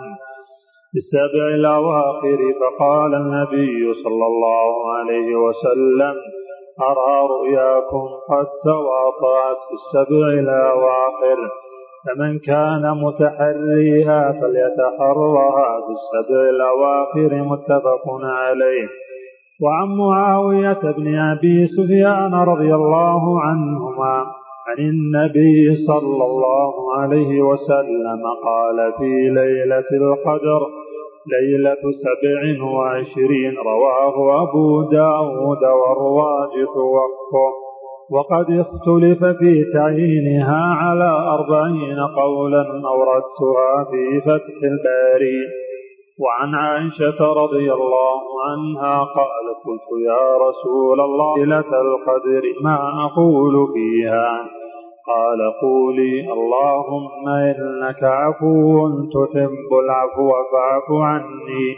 بالسبع الأواخر، فقال النبي صلى الله عليه وسلم: أرى رؤياكم قد تواطأت في السبع الأواخر، فمن كان متحريها فليتحرها في السبع الأواخر. متفق عليه. وعن معاوية بن أبي سفيان رضي الله عنهما عن النبي صلى الله عليه وسلم قال: في ليلة القدر ليلة سبع وعشرين. رواه أبو داود والراجح وقفه. وقد اختلف في تعيينها على أربعين قولا أوردتها في فتح الباري. وعن عائشة رضي الله عنها قالت: قلت يا رسول الله ليلة القدر ما أقول فيها؟ قال: قولي: اللهم إنك عفو تحب العفو فاعف عني.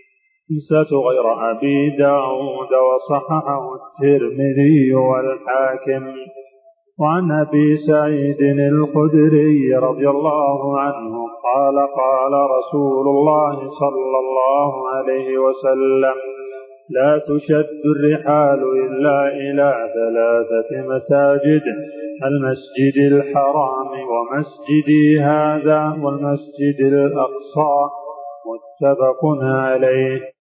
قصة غير أبي داود وصححه الترمذي والحاكم. وعن أبي سعيد الخدري رضي الله عنه قال: قال رسول الله صلى الله عليه وسلم: لا تشد الرحال إلا إلى ثلاثة مساجد: المسجد الحرام ومسجدي هذا والمسجد الأقصى. متفق عليه.